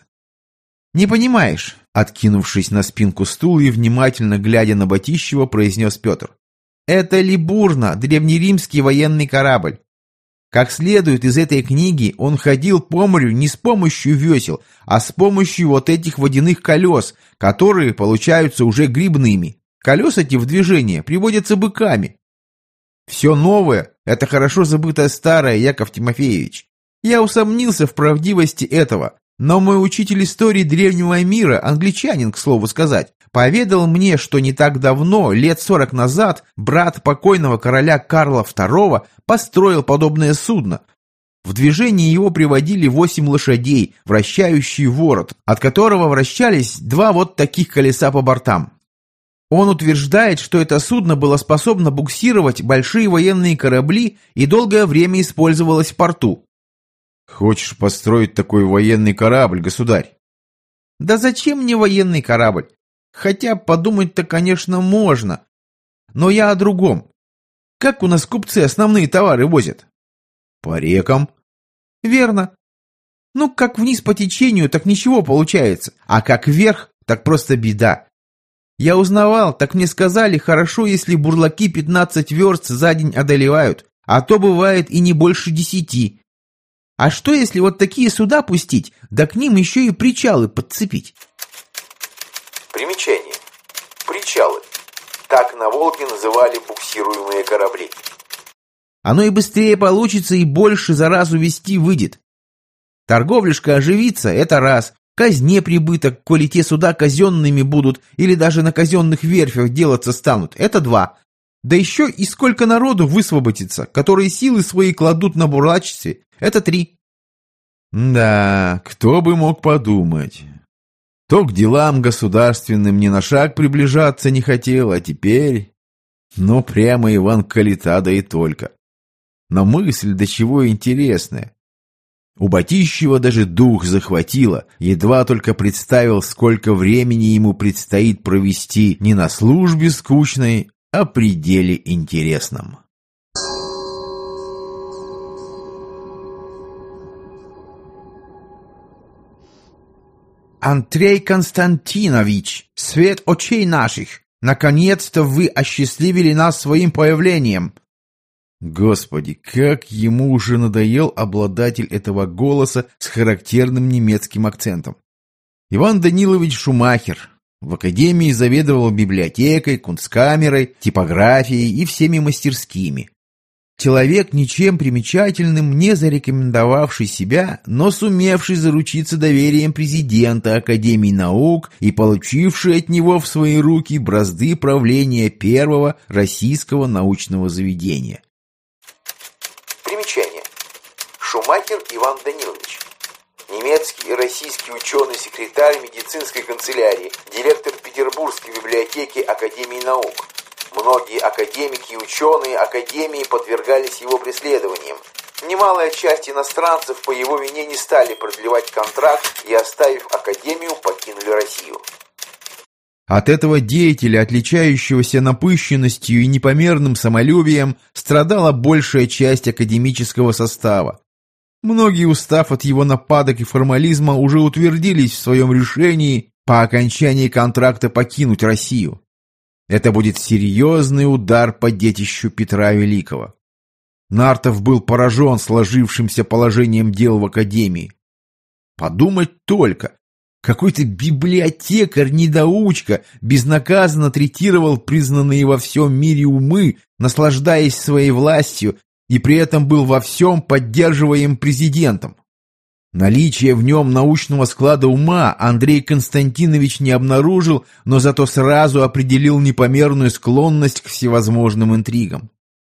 Не понимаешь, откинувшись на спинку стула и внимательно глядя на Батищева, произнес Петр. Это Либурна, древнеримский военный корабль. Как следует из этой книги, он ходил по морю не с помощью весел, а с помощью вот этих водяных колес, которые получаются уже грибными. Колеса эти в движение приводятся быками. Все новое — это хорошо забытое старое, Яков Тимофеевич. Я усомнился в правдивости этого, но мой учитель истории древнего мира, англичанин, к слову сказать, поведал мне, что не так давно, лет сорок назад, брат покойного короля Карла второго построил подобное судно. В движение его приводили восемь лошадей, вращающий ворот, от которого вращались два вот таких колеса по бортам. Он утверждает, что это судно было способно буксировать большие военные корабли и долгое время использовалось в порту. Хочешь построить такой военный корабль, государь? Да зачем мне военный корабль? Хотя подумать-то, конечно, можно. Но я о другом. Как у нас купцы основные товары возят? По рекам. Верно. Ну, как вниз по течению, так ничего получается. А как вверх, так просто беда. Я узнавал, так мне сказали, хорошо, если бурлаки пятнадцать верст за день одолевают, а то бывает и не больше десяти. А что, если вот такие суда пустить, да к ним еще и причалы подцепить? Примечание. Причалы. Так на Волге называли буксируемые корабли. Оно и быстрее получится, и больше за раз увезти выйдет. Торговляшка оживится, это раз. Казне прибыток, коли те суда казенными будут или даже на казенных верфях делаться станут, это два. Да еще и сколько народу высвободится, которые силы свои кладут на бурлачестве, это три. Да, кто бы мог подумать. То к делам государственным ни на шаг приближаться не хотел, а теперь... Ну, прямо Иван Калита, да и только. Но мысль до чего интересная. У Батищева даже дух захватило, едва только представил, сколько времени ему предстоит провести не на службе скучной, а при деле интересном. Андрей Константинович, свет очей наших, наконец-то вы осчастливили нас своим появлением. Господи, как ему уже надоел обладатель этого голоса с характерным немецким акцентом. Иван Данилович Шумахер. В академии заведовал библиотекой, кунсткамерой, типографией и всеми мастерскими. Человек, ничем примечательным, не зарекомендовавший себя, но сумевший заручиться доверием президента Академии наук и получивший от него в свои руки бразды правления первого российского научного заведения. Примечание. Шумахер Иван Данилович. Немецкий и российский ученый-секретарь медицинской канцелярии, директор Петербургской библиотеки Академии наук. Многие академики и ученые Академии подвергались его преследованиям. Немалая часть иностранцев по его вине не стали продлевать контракт и, оставив Академию, покинули Россию. От этого деятеля, отличающегося напыщенностью и непомерным самолюбием, страдала большая часть академического состава. Многие, устав от его нападок и формализма, уже утвердились в своем решении по окончании контракта покинуть Россию. Это будет серьезный удар по детищу Петра Великого. Нартов был поражен сложившимся положением дел в Академии. Подумать только, какой-то библиотекарь-недоучка безнаказанно третировал признанные во всем мире умы, наслаждаясь своей властью, и при этом был во всем поддерживаем президентом. Наличие в нем научного склада ума Андрей Константинович не обнаружил, но зато сразу определил непомерную склонность к всевозможным интригам.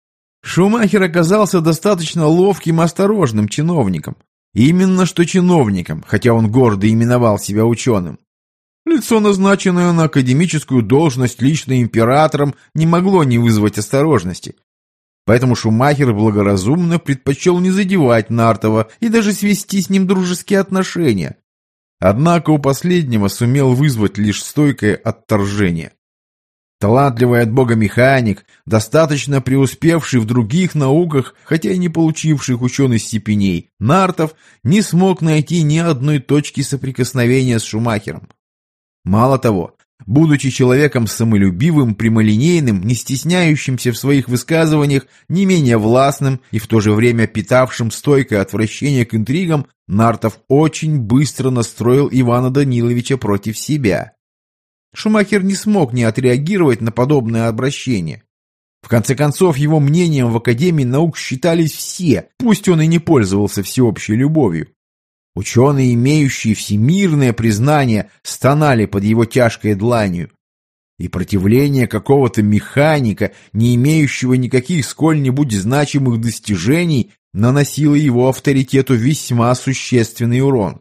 Шумахер оказался достаточно ловким и осторожным чиновником. Именно что чиновником, хотя он гордо именовал себя ученым. Лицо, назначенное на академическую должность лично императором, не могло не вызвать осторожности. Поэтому Шумахер благоразумно предпочел не задевать Нартова и даже свести с ним дружеские отношения. Однако у последнего сумел вызвать лишь стойкое отторжение. Талантливый от бога механик, достаточно преуспевший в других науках, хотя и не получивших ученых степеней, Нартов не смог найти ни одной точки соприкосновения с Шумахером. Мало того, будучи человеком самолюбивым, прямолинейным, не стесняющимся в своих высказываниях, не менее властным и в то же время питавшим стойкое отвращение к интригам, Нартов очень быстро настроил Ивана Даниловича против себя. Шумахер не смог не отреагировать на подобное обращение. В конце концов, его мнением в Академии наук считались все, пусть он и не пользовался всеобщей любовью. Ученые, имеющие всемирное признание, стонали под его тяжкой дланью. И противление какого-то механика, не имеющего никаких сколь-нибудь значимых достижений, наносило его авторитету весьма существенный урон.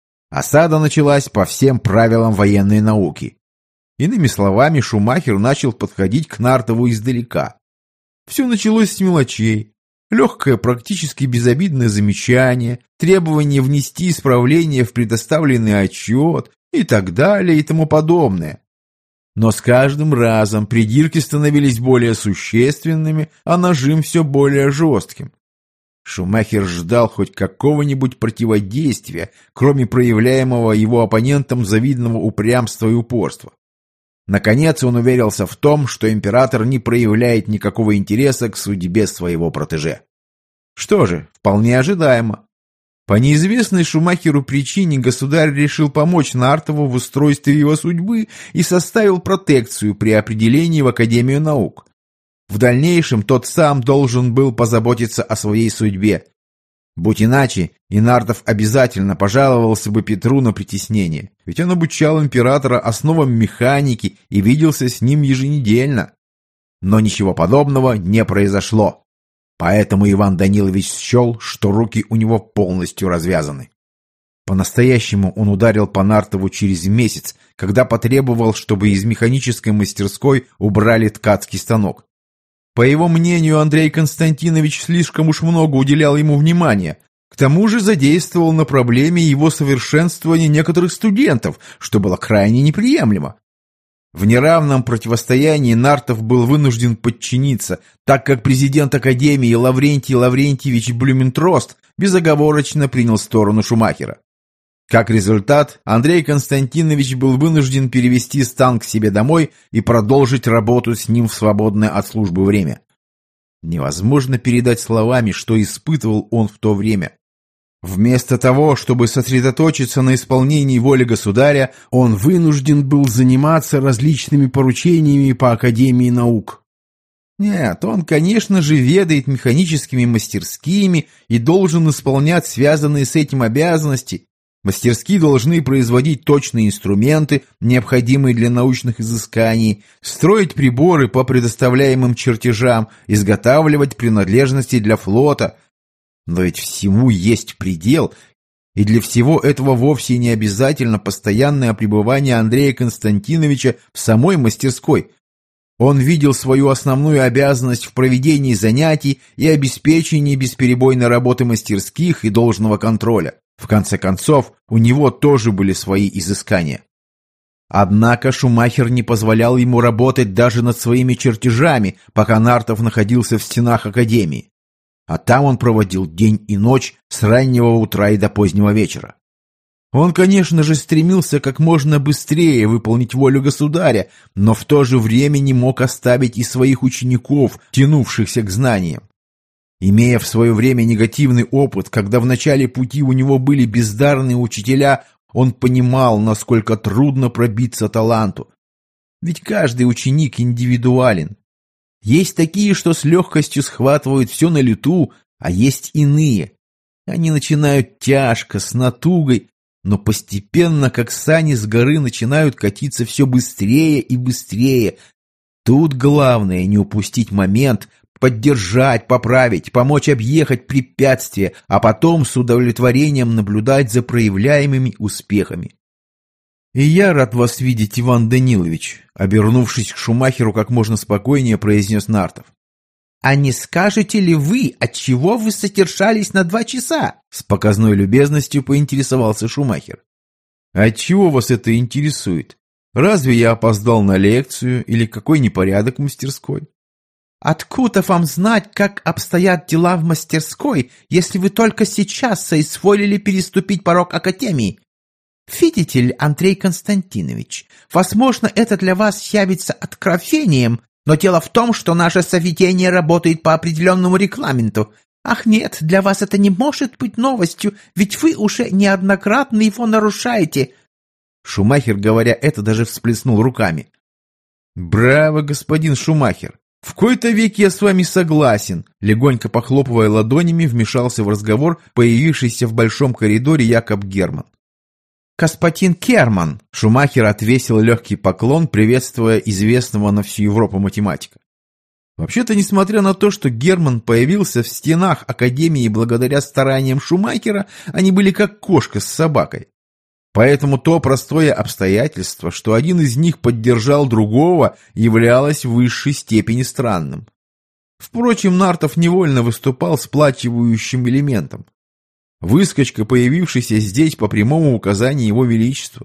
Осада началась по всем правилам военной науки. Иными словами, Шумахер начал подходить к Нартову издалека. Все началось с мелочей. Легкое, практически безобидное замечание, требование внести исправление в предоставленный отчет и так далее и тому подобное. Но с каждым разом придирки становились более существенными, а нажим все более жестким. Шумахер ждал хоть какого-нибудь противодействия, кроме проявляемого его оппонентом завидного упрямства и упорства. Наконец он уверился в том, что император не проявляет никакого интереса к судьбе своего протеже. Что же, вполне ожидаемо. По неизвестной Шумахеру причине государь решил помочь Нартову в устройстве его судьбы и составил протекцию при определении в Академию наук. В дальнейшем тот сам должен был позаботиться о своей судьбе. Будь иначе, и Нартов обязательно пожаловался бы Петру на притеснение, ведь он обучал императора основам механики и виделся с ним еженедельно. Но ничего подобного не произошло. Поэтому Иван Данилович счел, что руки у него полностью развязаны. По-настоящему он ударил по Нартову через месяц, когда потребовал, чтобы из механической мастерской убрали ткацкий станок. По его мнению, Андрей Константинович слишком уж много уделял ему внимания. К тому же задействовал на проблеме его совершенствования некоторых студентов, что было крайне неприемлемо. В неравном противостоянии Нартов был вынужден подчиниться, так как президент Академии Лаврентий Лаврентьевич Блюментрост безоговорочно принял сторону Шумахера. Как результат, Андрей Константинович был вынужден перевести стан к себе домой и продолжить работу с ним в свободное от службы время. Невозможно передать словами, что испытывал он в то время. Вместо того, чтобы сосредоточиться на исполнении воли государя, он вынужден был заниматься различными поручениями по Академии наук. Нет, он, конечно же, ведает механическими мастерскими и должен исполнять связанные с этим обязанности. Мастерские должны производить точные инструменты, необходимые для научных изысканий, строить приборы по предоставляемым чертежам, изготавливать принадлежности для флота. Но ведь всему есть предел, и для всего этого вовсе не обязательно постоянное пребывание Андрея Константиновича в самой мастерской. Он видел свою основную обязанность в проведении занятий и обеспечении бесперебойной работы мастерских и должного контроля. В конце концов, у него тоже были свои изыскания. Однако Шумахер не позволял ему работать даже над своими чертежами, пока Нартов находился в стенах Академии. А там он проводил день и ночь с раннего утра и до позднего вечера. Он, конечно же, стремился как можно быстрее выполнить волю государя, но в то же время не мог оставить и своих учеников, тянувшихся к знаниям. Имея в свое время негативный опыт, когда в начале пути у него были бездарные учителя, он понимал, насколько трудно пробиться таланту. Ведь каждый ученик индивидуален. Есть такие, что с легкостью схватывают все на лету, а есть иные. Они начинают тяжко, с натугой, но постепенно, как сани с горы, начинают катиться все быстрее и быстрее. Тут главное не упустить момент, поддержать, поправить, помочь объехать препятствия, а потом с удовлетворением наблюдать за проявляемыми успехами. «И я рад вас видеть, Иван Данилович», — обернувшись к Шумахеру как можно спокойнее, произнес Нартов. «А не скажете ли вы, отчего вы содержались на два часа?» С показной любезностью поинтересовался Шумахер. «Отчего вас это интересует? Разве я опоздал на лекцию или какой непорядок в мастерской?» «Откуда вам знать, как обстоят дела в мастерской, если вы только сейчас соизволили переступить порог академии? Видите ли, Андрей Константинович, возможно, это для вас явится откровением, но дело в том, что наше заведение работает по определенному регламенту. Ах нет, для вас это не может быть новостью, ведь вы уже неоднократно его нарушаете». Шумахер, говоря это, даже всплеснул руками. «Браво, господин Шумахер! В кои-то веки я с вами согласен», легонько похлопывая ладонями, вмешался в разговор появившийся в большом коридоре Якоб Герман. «Господин Керман!» — Шумахер отвесил легкий поклон, приветствуя известного на всю Европу математика. Вообще-то, несмотря на то, что Герман появился в стенах Академии благодаря стараниям Шумахера, они были как кошка с собакой. Поэтому то простое обстоятельство, что один из них поддержал другого, являлось в высшей степени странным. Впрочем, Нартов невольно выступал сплачивающим элементом. Выскочка, появившийся здесь по прямому указанию его величества.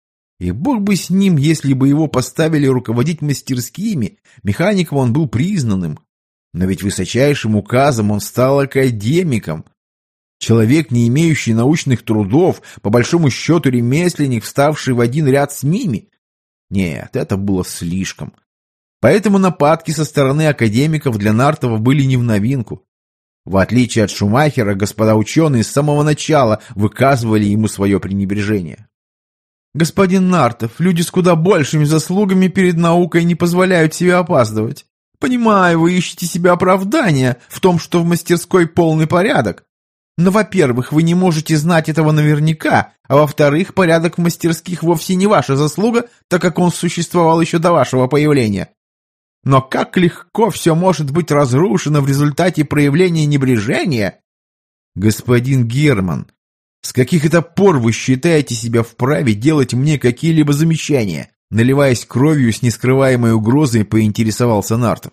И бог бы с ним, если бы его поставили руководить мастерскими, механиком он был признанным. Но ведь высочайшим указом он стал академиком. Человек, не имеющий научных трудов, по большому счету ремесленник, вставший в один ряд с ними. Нет, это было слишком. Поэтому нападки со стороны академиков для Нартова были не в новинку. В отличие от Шумахера, господа ученые с самого начала выказывали ему свое пренебрежение. «Господин Нартов, люди с куда большими заслугами перед наукой не позволяют себе опаздывать. Понимаю, вы ищете себе оправдания в том, что в мастерской полный порядок. Но, во-первых, вы не можете знать этого наверняка, а во-вторых, порядок в мастерских вовсе не ваша заслуга, так как он существовал еще до вашего появления. Но как легко все может быть разрушено в результате проявления небрежения!» «Господин Герман, с каких это пор вы считаете себя вправе делать мне какие-либо замечания?» Наливаясь кровью с нескрываемой угрозой, поинтересовался Нартов.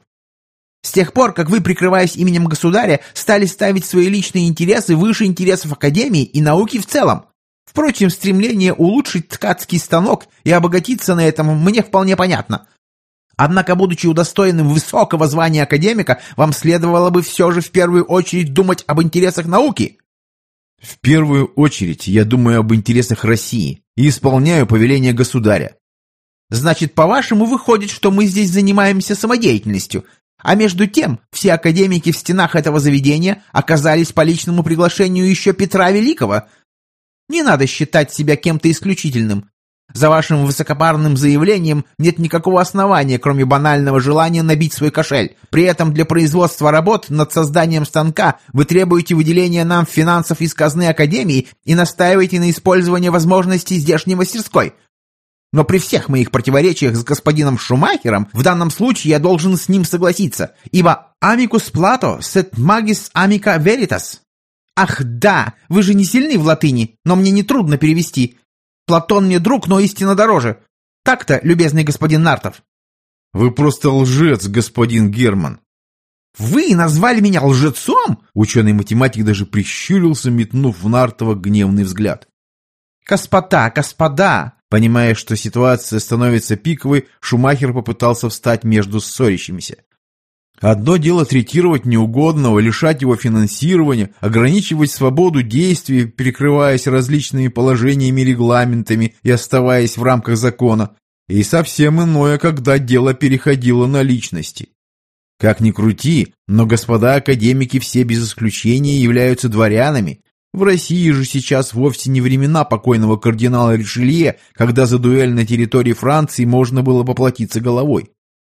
«С тех пор, как вы, прикрываясь именем государя, стали ставить свои личные интересы выше интересов Академии и науки в целом. Впрочем, стремление улучшить ткацкий станок и обогатиться на этом мне вполне понятно. Однако, будучи удостоенным высокого звания академика, вам следовало бы все же в первую очередь думать об интересах науки». «В первую очередь я думаю об интересах России и исполняю повеление государя». «Значит, по-вашему, выходит, что мы здесь занимаемся самодеятельностью, а между тем все академики в стенах этого заведения оказались по личному приглашению еще Петра Великого. Не надо считать себя кем-то исключительным. За вашим высокопарным заявлением нет никакого основания, кроме банального желания набить свой кошель. При этом для производства работ над созданием станка вы требуете выделения нам финансов из казны Академии и настаиваете на использовании возможностей здешней мастерской. Но при всех моих противоречиях с господином Шумахером в данном случае я должен с ним согласиться, ибо amicus Plato sed magis amica veritas. Ах да, вы же не сильны в латыни, но мне нетрудно перевести. Платон мне друг, но истина дороже. Так-то, любезный господин Нартов». «Вы просто лжец, господин Герман». «Вы назвали меня лжецом?» Ученый-математик даже прищурился, метнув в Нартова гневный взгляд. «Господа, господа!» Понимая, что ситуация становится пиковой, Шумахер попытался встать между ссорящимися. Одно дело третировать неугодного, лишать его финансирования, ограничивать свободу действий, перекрываясь различными положениями и регламентами и оставаясь в рамках закона, и совсем иное, когда дело переходило на личности. Как ни крути, но господа академики все без исключения являются дворянами. В России же сейчас вовсе не времена покойного кардинала Ришелье, когда за дуэль на территории Франции можно было поплатиться головой.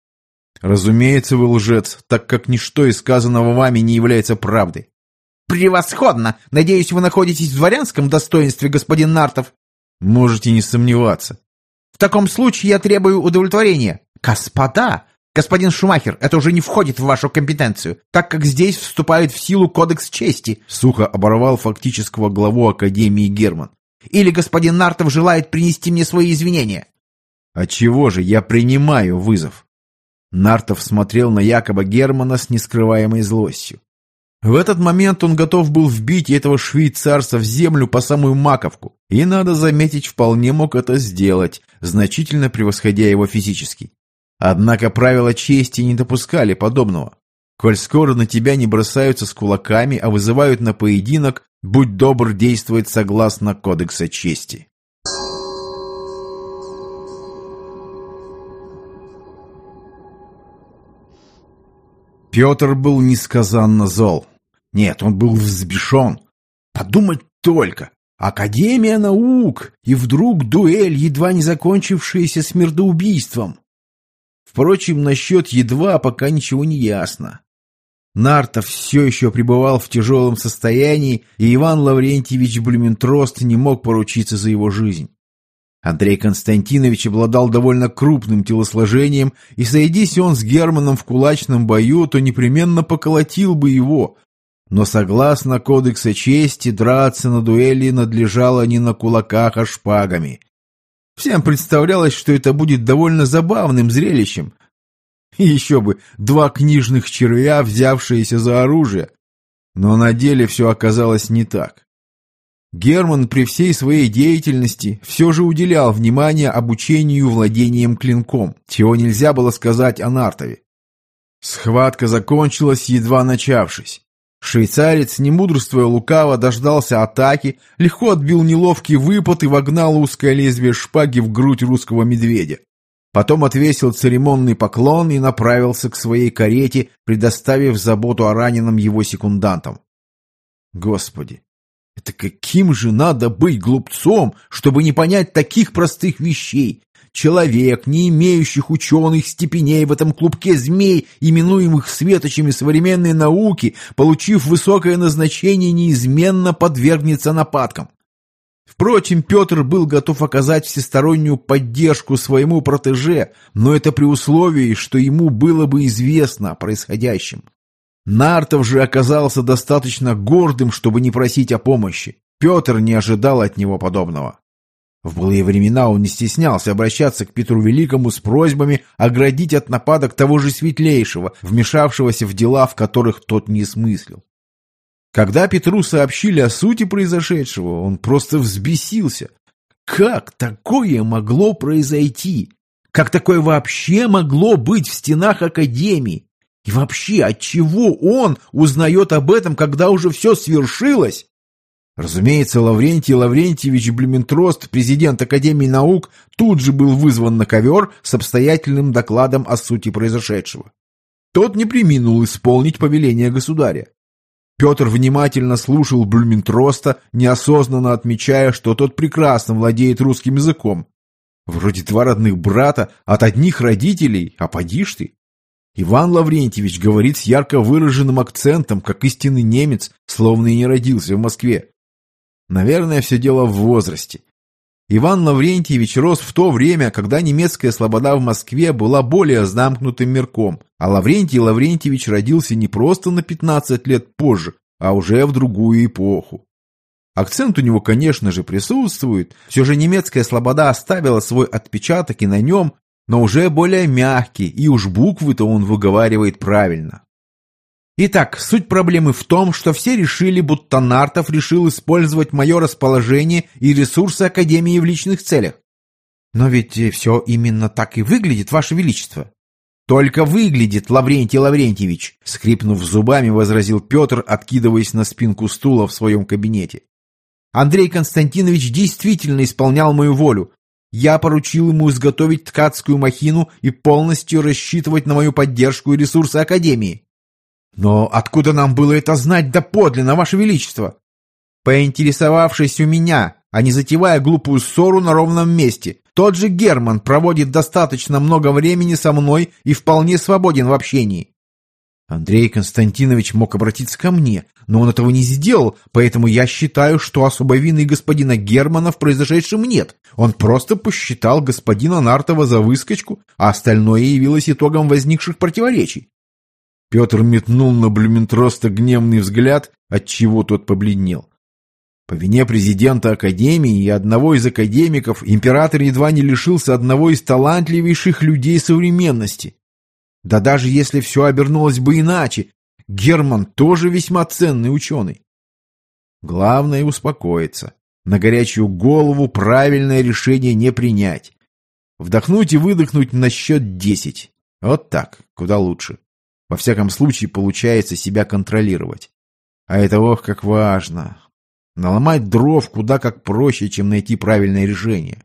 Разумеется, вы лжец, так как ничто из сказанного вами не является правдой. «Превосходно! Надеюсь, вы находитесь в дворянском достоинстве, господин Нартов?» «Можете не сомневаться». «В таком случае я требую удовлетворения». «Господа, «Господин Шумахер, это уже не входит в вашу компетенцию, так как здесь вступает в силу кодекс чести», — сухо оборвал фактического главу Академии Герман. «Или господин Нартов желает принести мне свои извинения?» «А чего же, я принимаю вызов». Нартов смотрел на Якоба Германа с нескрываемой злостью. В этот момент он готов был вбить этого швейцарца в землю по самую маковку, и, надо заметить, вполне мог это сделать, значительно превосходя его физически. Однако правила чести не допускали подобного. Коль скоро на тебя не бросаются с кулаками, а вызывают на поединок, будь добр действовать согласно кодекса чести. Петр был несказанно зол. Нет, он был взбешен. Подумать только! Академия наук! И вдруг дуэль, едва не закончившаяся смертоубийством. Впрочем, насчет едва пока ничего не ясно. Нартов все еще пребывал в тяжелом состоянии, и Иван Лаврентьевич Блюментрост не мог поручиться за его жизнь. Андрей Константинович обладал довольно крупным телосложением, и, сойдись он с Германом в кулачном бою, то непременно поколотил бы его. Но согласно кодекса чести, драться на дуэли надлежало не на кулаках, а шпагами. Всем представлялось, что это будет довольно забавным зрелищем. И еще бы, два книжных червя, взявшиеся за оружие. Но на деле все оказалось не так. Герман при всей своей деятельности все же уделял внимание обучению владением клинком, чего нельзя было сказать о Нартове. Схватка закончилась, едва начавшись. Швейцарец, не мудрствуя лукаво, дождался атаки, легко отбил неловкий выпад и вогнал узкое лезвие шпаги в грудь русского медведя. Потом отвесил церемонный поклон и направился к своей карете, предоставив заботу о раненом его секундантам. Господи! Это каким же надо быть глупцом, чтобы не понять таких простых вещей? Человек, не имеющих ученых степеней в этом клубке змей, именуемых светочами современной науки, получив высокое назначение, неизменно подвергнется нападкам. Впрочем, Петр был готов оказать всестороннюю поддержку своему протеже, но это при условии, что ему было бы известно о происходящем. Нартов же оказался достаточно гордым, чтобы не просить о помощи. Петр не ожидал от него подобного. В былые времена он не стеснялся обращаться к Петру Великому с просьбами оградить от нападок того же Светлейшего, вмешавшегося в дела, в которых тот не смыслил. Когда Петру сообщили о сути произошедшего, он просто взбесился. Как такое могло произойти? Как такое вообще могло быть в стенах Академии? И вообще, отчего он узнает об этом, когда уже все свершилось? Разумеется, Лаврентий Лаврентьевич Блюментрост, президент Академии наук, тут же был вызван на ковер с обстоятельным докладом о сути произошедшего. Тот не преминул исполнить повеление государя. Петр внимательно слушал Блюментроста, неосознанно отмечая, что тот прекрасно владеет русским языком. Вроде два родных брата, от одних родителей, а поди ж ты. Иван Лаврентьевич говорит с ярко выраженным акцентом, как истинный немец, словно и не родился в Москве. Наверное, все дело в возрасте. Иван Лаврентьевич рос в то время, когда немецкая слобода в Москве была более замкнутым мирком, а Лаврентий Лаврентьевич родился не просто на пятнадцать лет позже, а уже в другую эпоху. Акцент у него, конечно же, присутствует, все же немецкая слобода оставила свой отпечаток и на нем, но уже более мягкий, и уж буквы-то он выговаривает правильно. Итак, суть проблемы в том, что все решили, будто Нартов решил использовать мое расположение и ресурсы Академии в личных целях. Но ведь все именно так и выглядит, Ваше Величество. Только выглядит, Лаврентий Лаврентьевич, скрипнув зубами, возразил Петр, откидываясь на спинку стула в своем кабинете. Андрей Константинович действительно исполнял мою волю. Я поручил ему изготовить ткацкую махину и полностью рассчитывать на мою поддержку и ресурсы Академии. Но откуда нам было это знать доподлинно, Ваше Величество? Поинтересовавшись у меня, а не затевая глупую ссору на ровном месте, тот же Герман проводит достаточно много времени со мной и вполне свободен в общении. Андрей Константинович мог обратиться ко мне, но он этого не сделал, поэтому я считаю, что особой вины господина Германа в произошедшем нет. Он просто посчитал господина Нартова за выскочку, а остальное явилось итогом возникших противоречий. Петр метнул на Блюментроста гневный взгляд, отчего тот побледнел. По вине президента Академии и одного из академиков император едва не лишился одного из талантливейших людей современности. Да даже если все обернулось бы иначе, Герман тоже весьма ценный ученый. Главное успокоиться. На горячую голову правильное решение не принять. Вдохнуть и выдохнуть на счет десять. Вот так, куда лучше. Во всяком случае, получается себя контролировать. А это ох, как важно. Наломать дров куда как проще, чем найти правильное решение.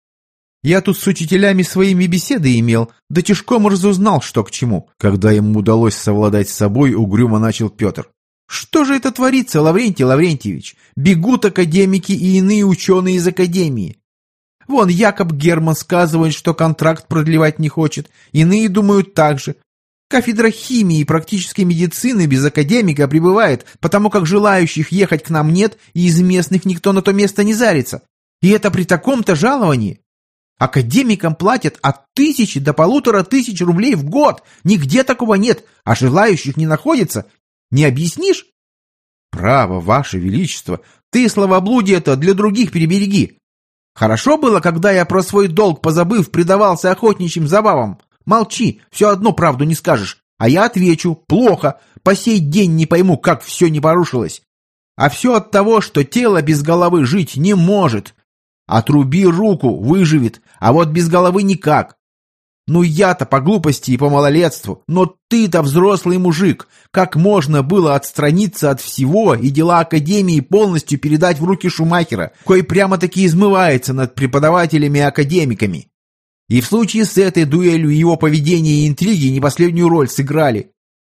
Я тут с учителями своими беседы имел, да тяжком разузнал, что к чему. Когда ему удалось совладать с собой, угрюмо начал Петр. Что же это творится, Лаврентий Лаврентьевич? Бегут академики и иные ученые из академии. Вон Якоб Герман сказывает, что контракт продлевать не хочет. Иные думают так же. Кафедра химии и практической медицины без академика пребывает, потому как желающих ехать к нам нет, и из местных никто на то место не зарится. И это при таком-то жаловании. Академикам платят от тысячи до полутора тысяч рублей в год. Нигде такого нет, а желающих не находится. Не объяснишь? Право, ваше величество, ты словоблудие-то для других перебереги. Хорошо было, когда я про свой долг позабыв предавался охотничьим забавам. Молчи, все одно правду не скажешь. А я отвечу, плохо, по сей день не пойму, как все не порушилось. А все от того, что тело без головы жить не может. Отруби руку, выживет, а вот без головы никак. Ну я-то по глупости и по малолетству, но ты-то взрослый мужик. Как можно было отстраниться от всего и дела Академии полностью передать в руки Шумахера, кой прямо-таки измывается над преподавателями и академиками? И в случае с этой дуэлью его поведение и интриги не последнюю роль сыграли.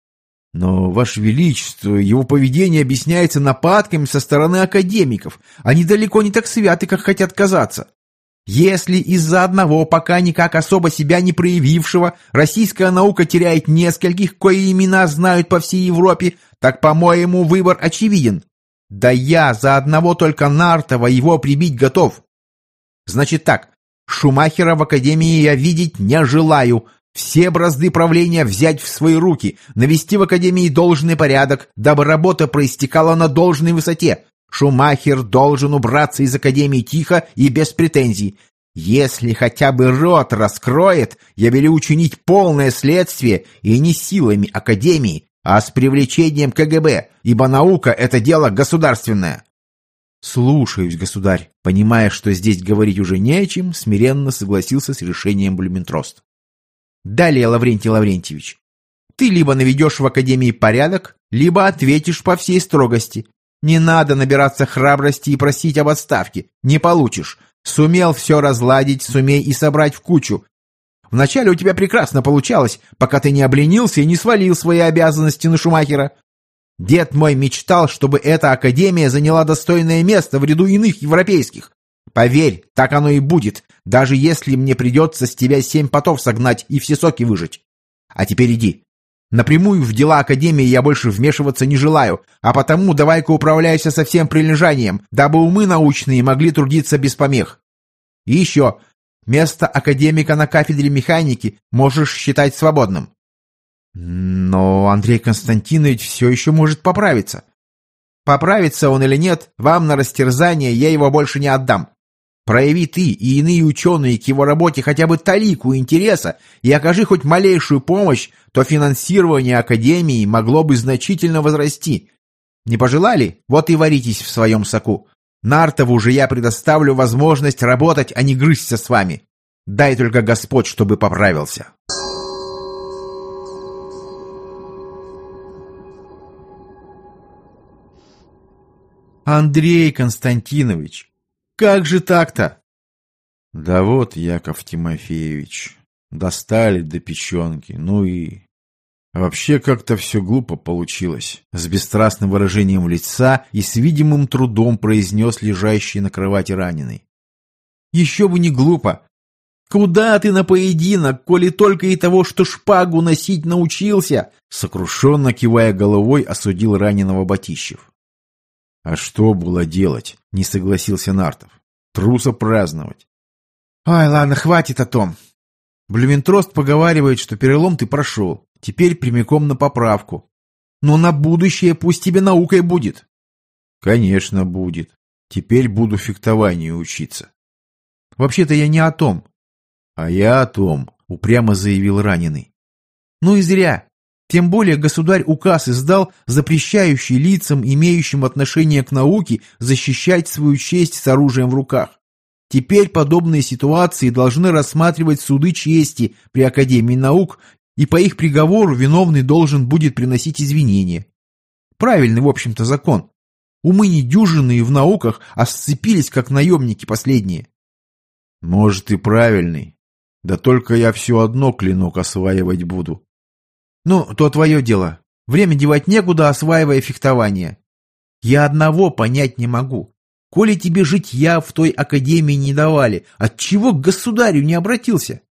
Но, ваше величество, его поведение объясняется нападками со стороны академиков. Они далеко не так святы, как хотят казаться. Если из-за одного, пока никак особо себя не проявившего, российская наука теряет нескольких, кои имена знают по всей Европе, так, по-моему, выбор очевиден. Да я за одного только Нартова его прибить готов. Значит так, Шумахера в Академии я видеть не желаю. Все бразды правления взять в свои руки, навести в Академии должный порядок, дабы работа проистекала на должной высоте. Шумахер должен убраться из Академии тихо и без претензий. Если хотя бы рот раскроет, я велю учинить полное следствие, и не силами Академии, а с привлечением ка гэ бэ, ибо наука — это дело государственное. «Слушаюсь, государь», понимая, что здесь говорить уже не о чем, смиренно согласился с решением Блюментрост. Далее, Лаврентий Лаврентьевич, ты либо наведешь в Академии порядок, либо ответишь по всей строгости. Не надо набираться храбрости и просить об отставке. Не получишь. Сумел все разладить, сумей и собрать в кучу. Вначале у тебя прекрасно получалось, пока ты не обленился и не свалил свои обязанности на Шумахера. Дед мой мечтал, чтобы эта академия заняла достойное место в ряду иных европейских. Поверь, так оно и будет, даже если мне придется с тебя семь потов согнать и все соки выжать. А теперь иди. Напрямую в дела Академии я больше вмешиваться не желаю, а потому давай-ка управляйся со всем прилежанием, дабы умы научные могли трудиться без помех. И еще, место академика на кафедре механики можешь считать свободным. Но Андрей Константинович все еще может поправиться. Поправится он или нет, вам на растерзание я его больше не отдам. Прояви ты и иные ученые к его работе хотя бы талику интереса и окажи хоть малейшую помощь, то финансирование Академии могло бы значительно возрасти. Не пожелали? Вот и варитесь в своем соку. Нартову же я предоставлю возможность работать, а не грызться с вами. Дай только Господь, чтобы поправился. Андрей Константинович, как же так-то? Да вот, Яков Тимофеевич, достали до печенки, ну и... Вообще как-то все глупо получилось. С бесстрастным выражением лица и с видимым трудом произнес лежащий на кровати раненый. Еще бы не глупо. Куда ты на поединок, коли только и того, что шпагу носить научился? Сокрушенно кивая головой, осудил раненого Батищев. А что было делать? Не согласился Нартов. Труса праздновать. Ай, ладно, хватит о том. Блюментрост поговаривает, что перелом ты прошел. Теперь прямиком на поправку. Но на будущее пусть тебе наукой будет. Конечно, будет. Теперь буду фехтованию учиться. Вообще-то я не о том. А я о том, упрямо заявил раненый. Ну и зря. Тем более государь указ издал, запрещающий лицам, имеющим отношение к науке, защищать свою честь с оружием в руках. Теперь подобные ситуации должны рассматривать суды чести при Академии наук, и по их приговору виновный должен будет приносить извинения. Правильный, в общем-то, закон. Умы недюжинные в науках, а сцепились, как наемники последние. Может, и правильный. Да только я все одно клинок осваивать буду. Ну, то твое дело. Время девать некуда, осваивая фехтование. Я одного понять не могу. Коли тебе житья в той академии не давали, отчего к государю не обратился?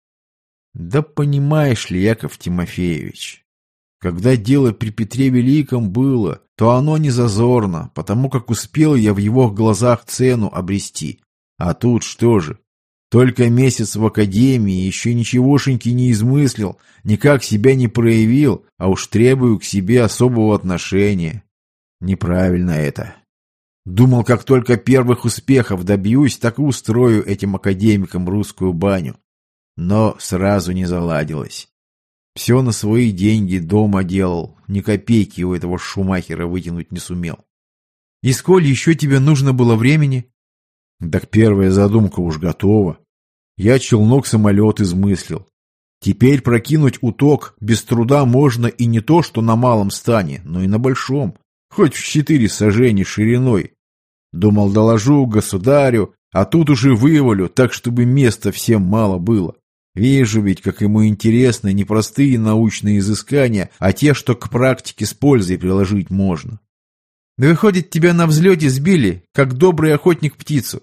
Да понимаешь ли, Яков Тимофеевич, когда дело при Петре Великом было, то оно не зазорно, потому как успел я в его глазах цену обрести. А тут что же? Только месяц в академии, еще ничегошеньки не измыслил, никак себя не проявил, а уж требую к себе особого отношения. Неправильно это. Думал, как только первых успехов добьюсь, так и устрою этим академикам русскую баню. Но сразу не заладилось. Все на свои деньги дома делал, ни копейки у этого Шумахера вытянуть не сумел. И сколь еще тебе нужно было времени? Так первая задумка уж готова. Я челнок-самолет измыслил. Теперь прокинуть уток без труда можно и не то, что на малом стане, но и на большом, хоть в четыре сажени шириной. Думал, доложу государю, а тут уже вывалю, так чтобы места всем мало было. Вижу ведь, как ему интересны не простые научные изыскания, а те, что к практике с пользой приложить можно. Да выходит, тебя на взлете сбили, как добрый охотник птицу.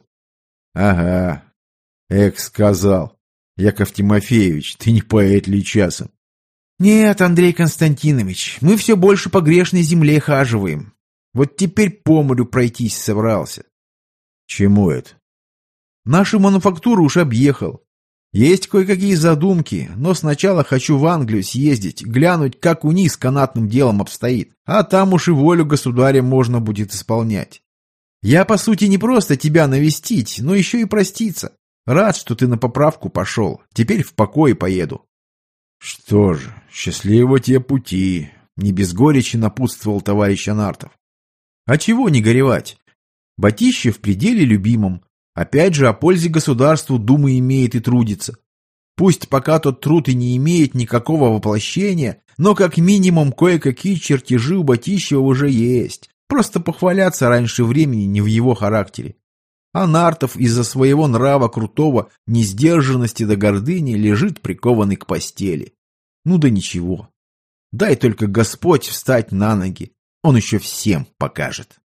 Ага. Эк, сказал. Яков Тимофеевич, ты не поэт ли часом? Нет, Андрей Константинович, мы все больше по грешной земле хаживаем. Вот теперь по морю пройтись собрался. Чему это? Нашу мануфактуру уж объехал. Есть кое-какие задумки, но сначала хочу в Англию съездить, глянуть, как у них с канатным делом обстоит, а там уж и волю государя можно будет исполнять. Я, по сути, не просто тебя навестить, но еще и проститься. Рад, что ты на поправку пошел. Теперь в покое поеду. Что же, счастливого тебе пути, не без горечи напутствовал товарищ Анартов. А чего не горевать? Батищев в пределе любимом. Опять же, о пользе государству дума имеет и трудится. Пусть пока тот труд и не имеет никакого воплощения, но как минимум кое-какие чертежи у Батищева уже есть. Просто похваляться раньше времени не в его характере. А Нартов из-за своего нрава крутого, несдержанности до гордыни лежит прикованный к постели. Ну да ничего. Дай только Господь встать на ноги, он еще всем покажет.